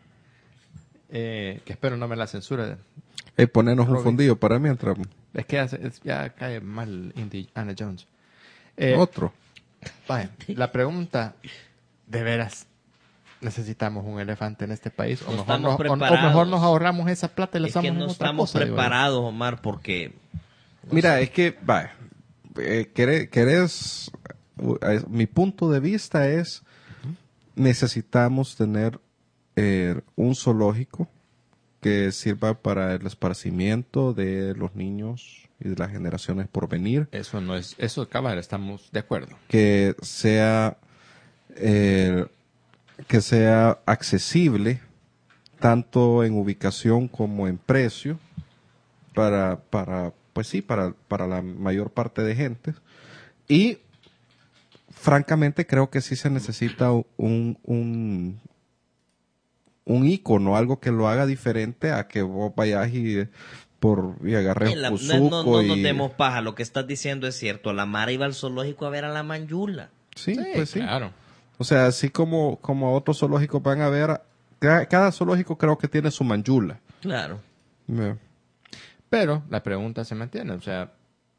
eh, que espero no me la censure. Hey, ponernos un Robin. fondillo para mientras. Es que hace- es- ya cae mal Indiana Jones. Eh, Otro. vaya, la pregunta, ¿de veras necesitamos un elefante en este país? O, No mejor, estamos nos, o- o preparados. mejor nos ahorramos esa plata y la Es que usamos no en otra estamos cosa, digo yo. preparados, Omar, porque... Mira, es que, va, eh, querés, querés, uh, eh, mi punto de vista es, necesitamos tener eh, un zoológico que sirva para el esparcimiento de los niños y de las generaciones por venir, Eso no es, eso cabal, estamos de acuerdo. que sea, eh, que sea accesible tanto en ubicación como en precio para, para pues sí, para, para la mayor parte de gente. Y francamente creo que sí se necesita un, un, un ícono, algo que lo haga diferente a que vos vayas y, por, y agarres Eh, la- un no, no, no y... nos demos paja, lo que estás diciendo es cierto. La Mara iba al zoológico a ver a la manjula. Sí, pues sí. Claro. O sea, así como, como otros zoológicos van a ver, cada, cada zoológico creo que tiene su manjula. Claro. Yeah. Pero la pregunta se mantiene, o sea,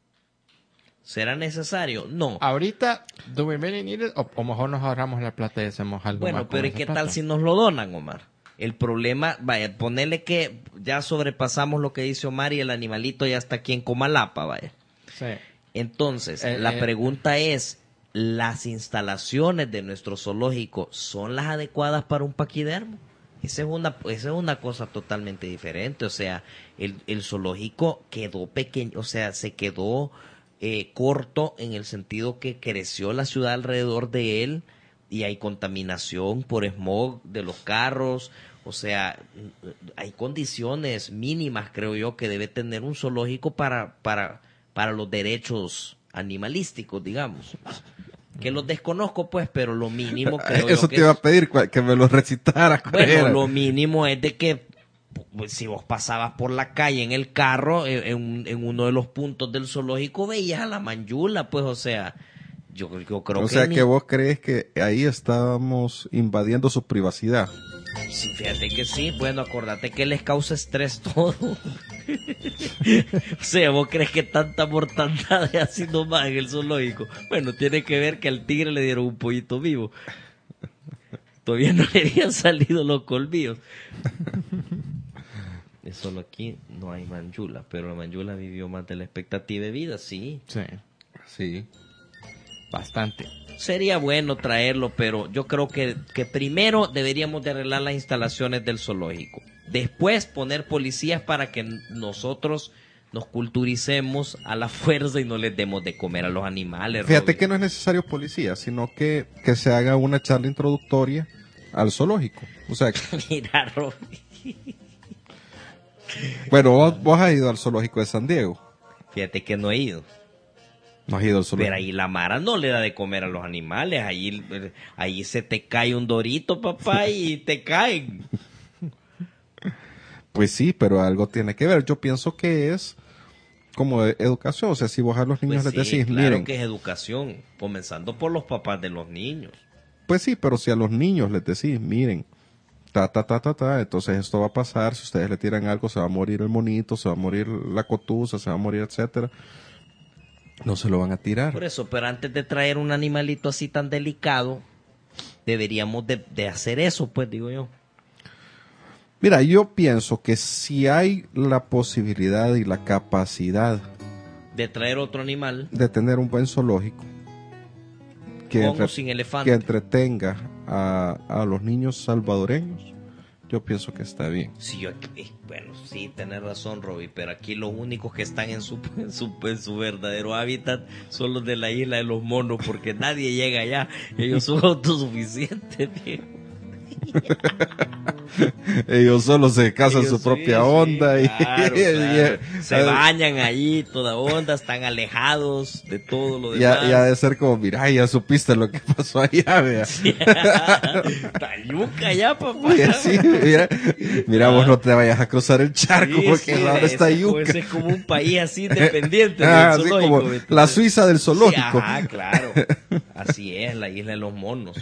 ¿Será necesario? No. ahorita, ¿do we really need it? O, o mejor nos ahorramos la plata y hacemos algo más Bueno, con pero ¿y esa qué plata? tal si nos lo donan, Omar? El problema, vaya, ponerle que ya sobrepasamos lo que dice Omar y el animalito ya está aquí en Comalapa, vaya. Sí. Entonces, Eh, la eh. pregunta es, ¿las instalaciones de nuestro zoológico son las adecuadas para un paquidermo? Esa es una, esa es una cosa totalmente diferente. O sea, el, el zoológico quedó pequeño, o sea, se quedó eh, corto en el sentido que creció la ciudad alrededor de él y hay contaminación por smog de los carros. O sea, hay condiciones mínimas, creo yo, que debe tener un zoológico para, para, para los derechos animalísticos, digamos. Que los desconozco, pues, pero lo mínimo creo Eso yo te que iba a es- pedir, cua- que me lo recitaras. ¿cuál bueno, era? lo mínimo es de que pues, si vos pasabas por la calle en el carro, en, en- en uno de los puntos del zoológico, veías a la manjula, pues, o sea, yo, yo creo O que... sea, ni- que vos crees que ahí estábamos invadiendo su privacidad. Sí, fíjate que sí, bueno, acordate que les causa estrés todo. O sea, ¿vos crees que tanta mortandad es así nomás en el zoológico? Bueno, tiene que ver que al tigre le dieron un pollito vivo. Todavía no le habían salido los colmillos. Es solo aquí no hay manjula, pero la manjula vivió más de la expectativa de vida, sí. Sí, Sí. bastante. Sería bueno traerlo, pero yo creo que, que primero deberíamos de arreglar las instalaciones del zoológico. Después poner policías para que nosotros nos culturicemos a la fuerza y no les demos de comer a los animales. Fíjate Robin. que no es necesario policía, sino que, que se haga una charla introductoria al zoológico. O sea, Mira, Roby. bueno, vos, vos has ido al zoológico de San Diego. Fíjate que no he ido. No has ido al zoológico. Pero ahí la Mara no le da de comer a los animales. Ahí, ahí se te cae un dorito, papá, y te caen. Pues sí, pero algo tiene que ver. Yo pienso que es como de educación. O sea, si vos a los niños Pues les sí, decís, claro miren, que es educación, comenzando por los papás de los niños. pues sí, pero si a los niños les decís, miren, ta, ta, ta, ta, ta, entonces esto va a pasar, si ustedes le tiran algo, se va a morir el monito, se va a morir la cotusa, se va a morir, etcétera. No se lo van a tirar. Por eso, pero antes de traer un animalito así tan delicado, deberíamos de, de hacer eso, pues, digo yo. Mira, yo pienso que si hay la posibilidad y la capacidad De traer otro animal, de tener un buen zoológico que, con entre- o sin elefante. que entretenga a, a los niños salvadoreños, yo pienso que está bien. Sí, yo aquí- eh, bueno, sí, tenés razón, Roby, pero aquí los únicos que están en su, en su, en su verdadero hábitat son los de la isla de los monos, porque nadie llega allá. Ellos son autosuficientes, tío. Ellos solo se casan Ellos su sí, propia sí, onda y, claro, y- claro. y- Se bañan ahí, toda onda, están alejados de todo lo ya, demás. ya de ser como, mira, ya supiste lo que pasó allá, vea. Tayuca ya, papá. Oye, sí, mira, mira, vos no te vayas a cruzar el charco Sí, porque sí, ahora está ese- yuca. ese es como un país así independiente Ah, del así zoológico, como ¿me la entiendes? Suiza del zoológico. Sí, ajá, claro. Así es, la isla de los monos.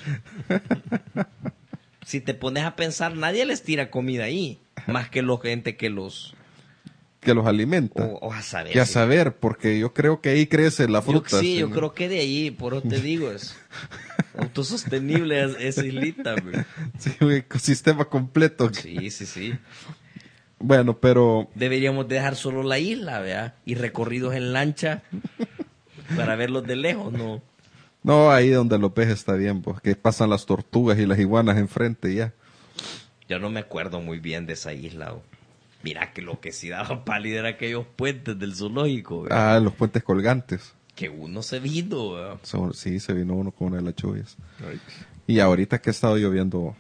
Si te pones a pensar, nadie les tira comida ahí, más que la gente que los... Que los alimenta. O, o a saber. Que a si- saber, porque yo creo que ahí crece la Yo- fruta. sí, yo ¿no? creo que de ahí, por eso te digo, es autosostenible es- esa islita, güey. Sí, un ecosistema completo. Sí, sí, sí. Bueno, pero Deberíamos dejar solo la isla, ¿verdad? Y recorridos en lancha para verlos de lejos, ¿no? no, ahí donde los ves está bien, pues, que pasan las tortugas y las iguanas enfrente y ya. Yo no me acuerdo muy bien de esa isla. ¿o? Mira que lo que sí daba pálida era aquellos puentes del zoológico, ¿verdad? Ah, los puentes colgantes. Que uno se vino, ¿verdad? Son- sí, se vino uno con una de las lluvias. Y ahorita que ha estado lloviendo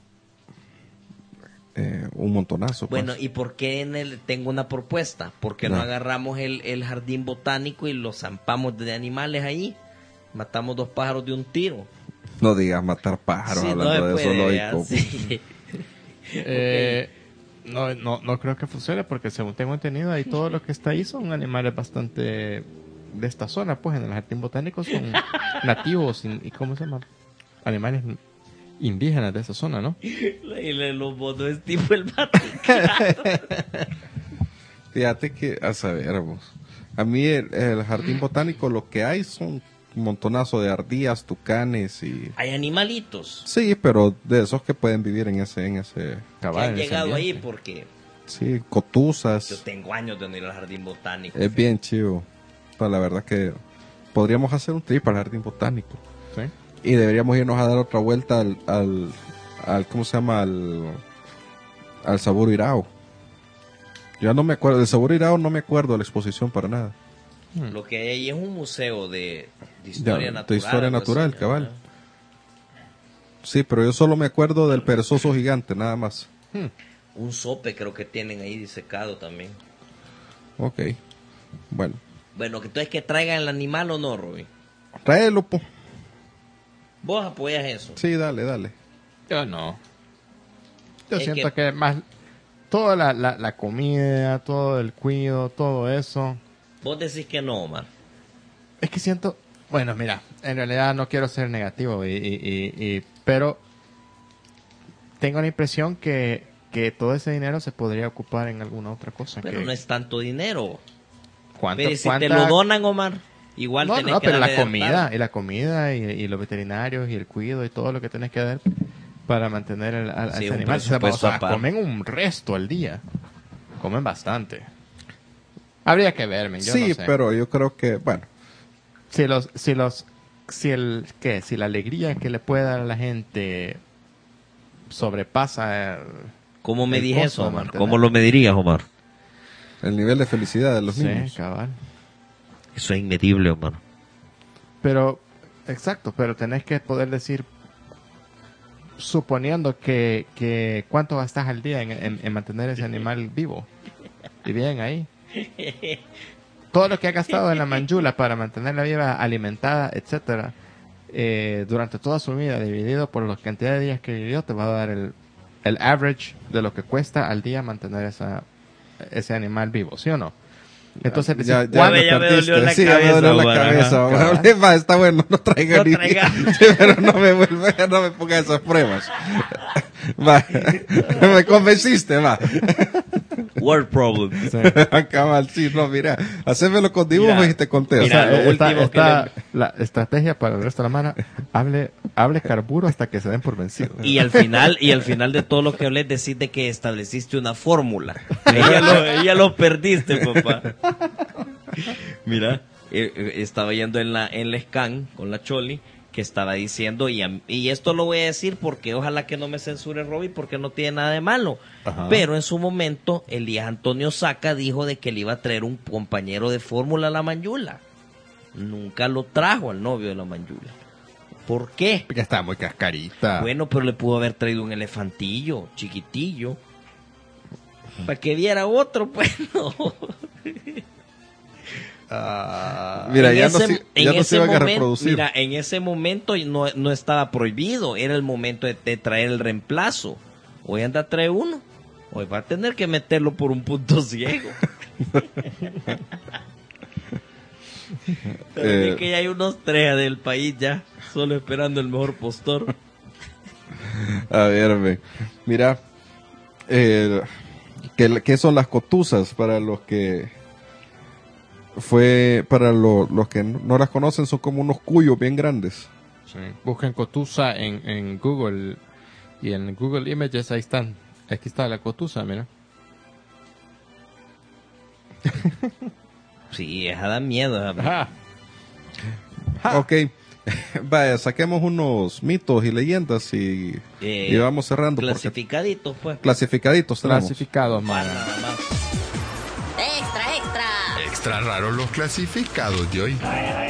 eh, un montonazo. pues. Bueno, ¿y por qué en el tengo una propuesta? ¿Por qué no, No. agarramos el, el jardín botánico y lo zampamos de animales ahí? Matamos dos pájaros de un tiro. No digas matar pájaros Sí, hablando no de se puede, zoológico. ¿verdad? Sí. Eh, no, no, no creo que funcione porque según tengo entendido ahí todo lo que está ahí son animales bastante de esta zona, pues en el jardín botánico son nativos y, y ¿cómo se llama? Animales indígenas de esa zona, ¿no? La isla de los monos es tipo el Vaticano. Fíjate que, a saber, vos, a mí el, el jardín botánico lo que hay son un montonazo de ardillas, tucanes y... Hay animalitos Sí, pero de esos que pueden vivir en ese, en ese, que Cabal, han en ese llegado ahí ambiente. porque sí, yo cotuzas. tengo años de no ir al jardín botánico. Es bien chivo. Pues la verdad que podríamos hacer un trip al jardín botánico. Sí. Y deberíamos irnos a dar otra vuelta al, al, al ¿cómo se llama? Al, al Sabor Irao. Ya no me acuerdo, del Sabor Irao no me acuerdo de la exposición para nada. Lo que hay ahí es un museo de, de historia Ya, natural. de historia algo natural, así, cabal. ¿no? Sí, pero yo solo me acuerdo del perezoso gigante, nada más. Un sope creo que tienen ahí disecado también. Ok, bueno. Bueno, que entonces que traigan el animal o no, Robin. Tráelo, po. Vos apoyas eso. Sí, dale, dale. Yo no. Yo Es siento que- que... más toda la, la, la comida, todo el cuido, todo eso. Vos decís que no, Omar. Es que siento, bueno, mira, en realidad no quiero ser negativo, y, y- y- y- pero tengo la impresión que, que todo ese dinero se podría ocupar en alguna otra cosa. Pero que, no es tanto dinero. ¿cuánto- Pero si te cuánta- lo donan, Omar, igual No, tenés no, que pero la darle de comida, hartar. y la comida, y, y los veterinarios, y el cuido, y todo lo que tenés que dar para mantener el, a, a Sí, ese un animal. O sea, presupuesto o sea, aparte. comen un resto al día. Comen bastante. Habría que verme, yo Sí, no sé. pero yo creo que, bueno, si los si los si el qué si la alegría que le puede dar a la gente sobrepasa el- ¿Cómo me el dije costo eso, de Omar? mantener. ¿Cómo lo medirías, Omar? el nivel de felicidad de los sí, niños. cabal. Eso es inmedible, Omar. Pero exacto, pero tenés que poder decir suponiendo que, que cuánto gastas al día en, en, en mantener ese animal vivo y bien ahí. Todo lo que ha gastado en la manjula para mantenerla viva, alimentada, etcétera, eh, durante toda su vida, dividido por la cantidad de días que vivió, te va a dar el, el average de lo que cuesta al día mantener esa, ese animal vivo, ¿sí o no? Entonces, ya, decir, ya, ¿cuándo me ya me perdiste? dolió la Sí, ya me cabeza, dolió la bueno, cabeza. ajá. Bueno, va, está bueno, no traiga No ni- traiga. Sí, pero no me vuelva, no me ponga esas pruebas. Va, me convenciste, va. Word problem. Cabal, sí, no, mira, hacémelo con dibujos Mira, y te contesto. O sea, Mira, lo esta, último que esta- la estrategia para el resto de la mano, hable, hable carburo hasta que se den por vencidos. Y al final, y al final de todo lo que hablé, decís de que estableciste una fórmula. Ella lo, ella lo perdiste, papá. Mira, eh, eh, estaba yendo en la, en la scan con la Choli, que estaba diciendo, y, a- y esto lo voy a decir porque ojalá que no me censure Robbie, porque no tiene nada de malo. Ajá. Pero en su momento, Elías Antonio Saca dijo de que le iba a traer un compañero de fórmula a la Manjula. Nunca lo trajo al novio de la Manjula. ¿Por qué? Porque está muy cascarita. Bueno, pero le pudo haber traído un elefantillo, chiquitillo. Para que viera otro, pues no. Mira, En ya ese- no, se- en ya no ese se iban a momento- reproducir. Mira, en ese momento no, no estaba prohibido. Era el momento de, de traer el reemplazo. Hoy anda a traer uno. Hoy va a tener que meterlo por un punto ciego. Eh. Es que ya hay unos tres del país ya, solo esperando el mejor postor. A ver, ve. Mira, eh, ¿qué, qué son las cotuzas para los que fue para lo- los que no las conocen? Son como unos cuyos bien grandes. Sí. Busquen Cotusa en, en Google y en Google Images, ahí están. Aquí está la Cotusa, mira. Sí, esa da miedo. esa- Ajá. Ok, vaya, saquemos unos mitos y leyendas y, Eh, y vamos cerrando. porque- Clasificaditos, pues. clasificaditos tenemos. Clasificados, man. Nada más. Extra, extra. Extra raro los clasificados de hoy.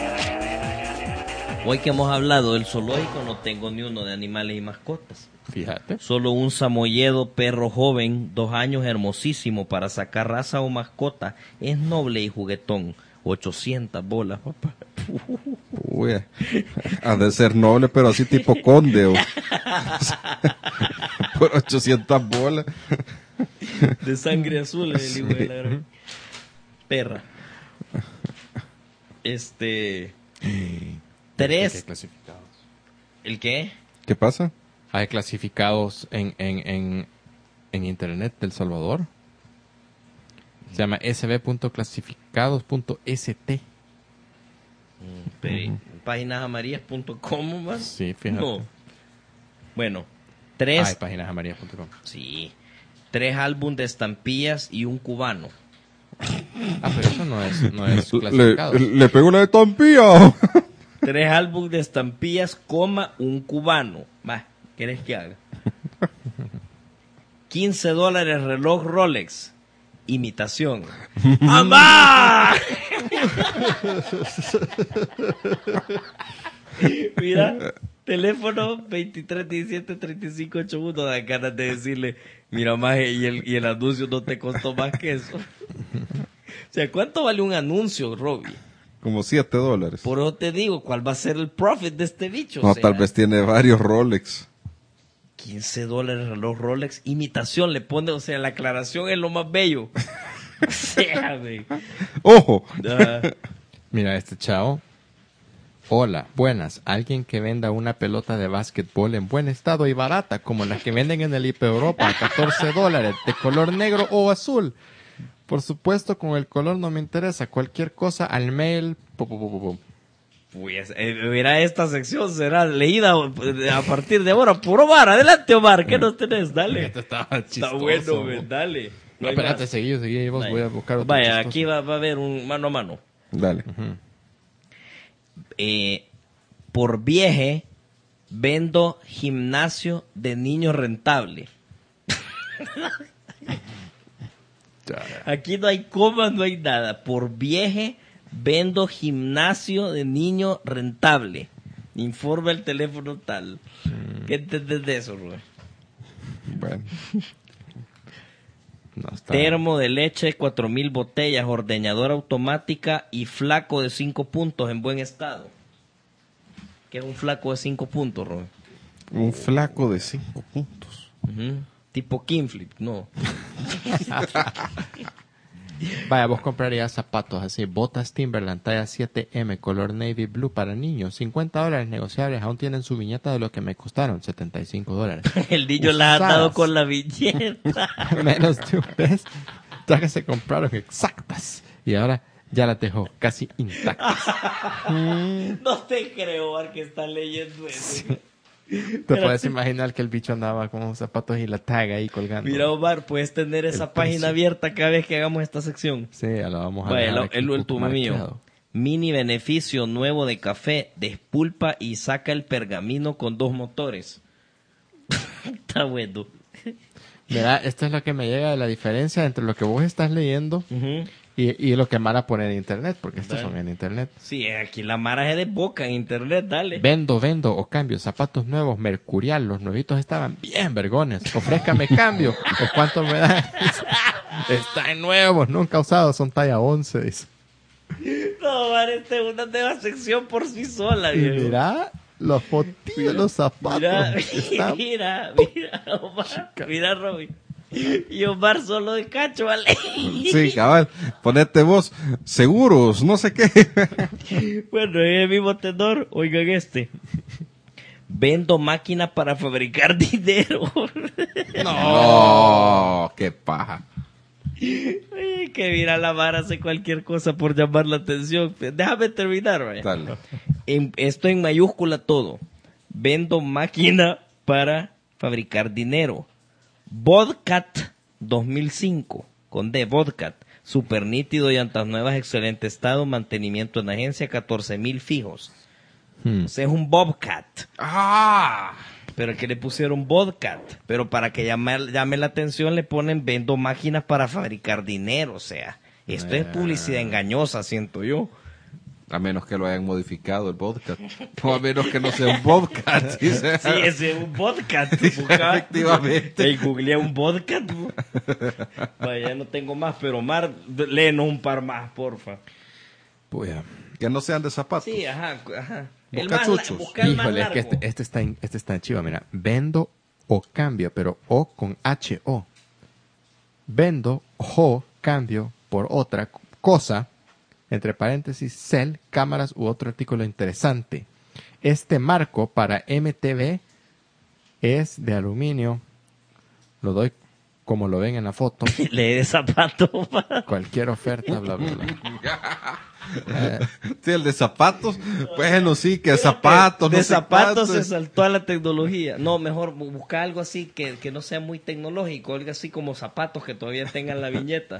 Hoy que hemos hablado del zoológico, no tengo ni uno de animales y mascotas. Fíjate. Solo un samoyedo perro joven, dos años, hermosísimo para sacar raza o mascota. Es noble y juguetón. ochocientas bolas, papá. Uy, ha de ser noble, pero así tipo conde. o- Por ochocientas bolas. De sangre azul, el hijo de la gran perra. Este. ¿Qué Tres. clasificados? ¿El qué? ¿Qué pasa? Hay clasificados en, en, en, en internet del Salvador. Se llama s b punto clasificados punto s t. Pe- páginas amarillas punto com más. Sí, fíjate. No. Bueno, tres. Ay, páginas amarillas punto com. Sí. Tres álbumes de estampillas y un cubano. Ah, pero eso no es, no es Le, clasificados. le pego una estampilla. Tres álbumes de estampillas, coma, un cubano. Va, ¿quieres que haga? quince dólares reloj Rolex. Imitación. ¡Amá! Mira, teléfono veintitrés diecisiete treinta y cinco ochenta y uno. Da ganas de decirle, mira, maje, y el, y el anuncio no te costó más que eso. O sea, ¿cuánto vale un anuncio, Robbie? Como siete dólares. Por eso te digo, ¿cuál va a ser el profit de este bicho? No, O sea, tal vez tiene varios Rolex. quince dólares reloj Rolex, imitación, le pone, o sea, la aclaración es lo más bello. O sea, güey. ¡Ojo! Ah, Mira, este chavo. Hola, buenas. Alguien que venda una pelota de básquetbol en buen estado y barata, como las que venden en el Hiper Europa, a catorce dólares, de color negro o azul. Por supuesto, con el color no me interesa. Cualquier cosa al mail. pu, pu, pu, pu, pu. pues, eh, mira, esta sección será leída a partir de ahora por Omar. Adelante, Omar, ¿qué nos tenés? Dale. Esto estaba Está chistoso. bueno, güey, dale. No, hay espérate, más. seguí, seguí. Vos voy a buscar otro Vaya, chistoso. aquí va, va a haber un mano a mano. Dale. Eh, por vieje, vendo gimnasio de niños rentable. Aquí no hay comas, no hay nada. Por vieje, vendo gimnasio de niño rentable. Informa el teléfono tal. Mm. ¿Qué entendés de eso, Rubén? Bueno. No está. Termo de leche, cuatro mil botellas, ordeñadora automática y flaco de cinco puntos en buen estado. ¿Qué es un flaco de cinco puntos, Rubén? Un flaco de cinco puntos. Ujú. Tipo Kingflip, no. Vaya, vos comprarías zapatos así, botas Timberland talla siete eme, color navy blue para niños, cincuenta dólares negociables, aún tienen su viñeta de lo que me costaron, setenta y cinco dólares. El niño las ha Usadas. dado con la viñeta. Menos de un mes, ya que se compraron exactas y ahora ya las dejó casi intactas. No te creo, Omar, que estás leyendo eso. Te puedes imaginar que el bicho andaba con unos zapatos y la tag ahí colgando. Mira, Omar, puedes tener esa El página precio. abierta cada vez que hagamos esta sección. Sí, ya lo vamos a Vaya, dejar lo- aquí el, un el poco tubo mío. marqueado. Mini beneficio nuevo de café. Despulpa y saca el pergamino con dos motores. Está bueno. Mira, esto es lo que me llega de la diferencia entre lo que vos estás leyendo Ujú. y, y lo que Mara pone en internet, porque estos Dale. son en internet. Sí, aquí la mara es de boca en internet, dale. Vendo, vendo o cambio zapatos nuevos, Mercurial, los nuevitos estaban bien vergones. Ofrézcame cambio. ¿O cuánto me dan? Están nuevos, nunca usados, son talla once. Dice. No, Omar, esta es una nueva sección por sí sola, Y viejo. mira los fotillos de los zapatos. Mira, Están- mira, mira, Omar, mira, Robin. Y Omar solo de cacho, ¿vale? Sí, cabal. Ponete vos. Seguros, no sé qué. Bueno, en el mismo tenor, oigan este. Vendo máquina para fabricar dinero. No, qué paja. Ay, que mira, la vara hace cualquier cosa por llamar la atención. Déjame terminar, vaya. Dale. En- esto en mayúscula todo. Vendo máquina para fabricar dinero. Vodcat dos mil cinco, con D, Vodcat. Super nítido, llantas nuevas, excelente estado, mantenimiento en agencia, catorce mil fijos. Hmm. O sea, es un Bobcat. Ah. Pero que le pusieron Vodcat. Pero para que llame, llame la atención le ponen vendo máquinas para fabricar dinero. O sea, esto es publicidad engañosa, siento yo. A menos que lo hayan modificado el Bobcat. O a menos que no sea un Bobcat. Sí, Sí, ese es un Vodcat. Busca- Efectivamente. Ey, googleé un Vodcat. bu. Vaya, no tengo más, pero Omar, d- léenos un par más, porfa. Puya. Que no sean de zapatos. Sí, ajá, ajá. El más, Bocachuchos. la- busca el más Híjole, es que largo. este, este está, en- este está chido, mira. Vendo o cambio, pero O con H O. Vendo o cambio por otra cosa, entre paréntesis, cel, cámaras u otro artículo interesante. Este marco para M T V es de aluminio. Lo doy como lo ven en la foto. Lee de zapato. Cualquier oferta, bla, bla, bla. Sí, el de zapatos. Bueno, sí, que zapatos. De no sé zapatos cuánto. se saltó a la tecnología. No, mejor bu- busca algo así que, que no sea muy tecnológico, algo así como zapatos que todavía tengan la viñeta.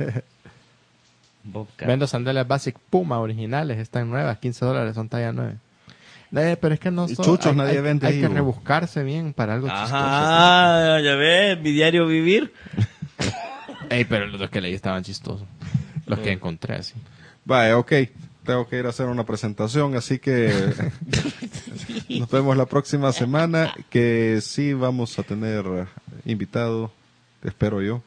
Bobcat. Vendo sandalias Basic Puma originales, están nuevas, quince dólares, son talla nueve. Eh, pero es que no Y son, chuchos hay, nadie hay- vende hay ahí, que bo. rebuscarse bien para algo chistoso. Ajá, ya ves, mi diario vivir. Ey, pero los que leí estaban chistosos. Los que encontré así. Vaya, ok. Tengo que ir a hacer una presentación, así que nos vemos la próxima semana, que sí vamos a tener invitado, espero yo.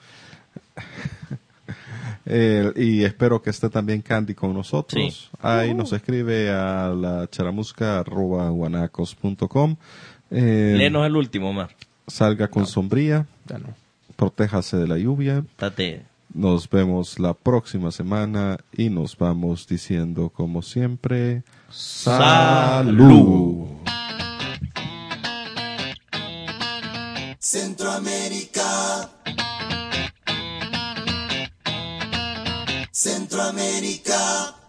Eh, y espero que esté también Candy con nosotros. Sí. Ahí nos escribe a la charamusca arroba guanacos punto com. Eh, Léenos el último, más. salga con sombría, Ya no. protéjase de la lluvia. Date. Nos vemos la próxima semana y nos vamos diciendo como siempre, salud. Centroamérica. Centroamérica.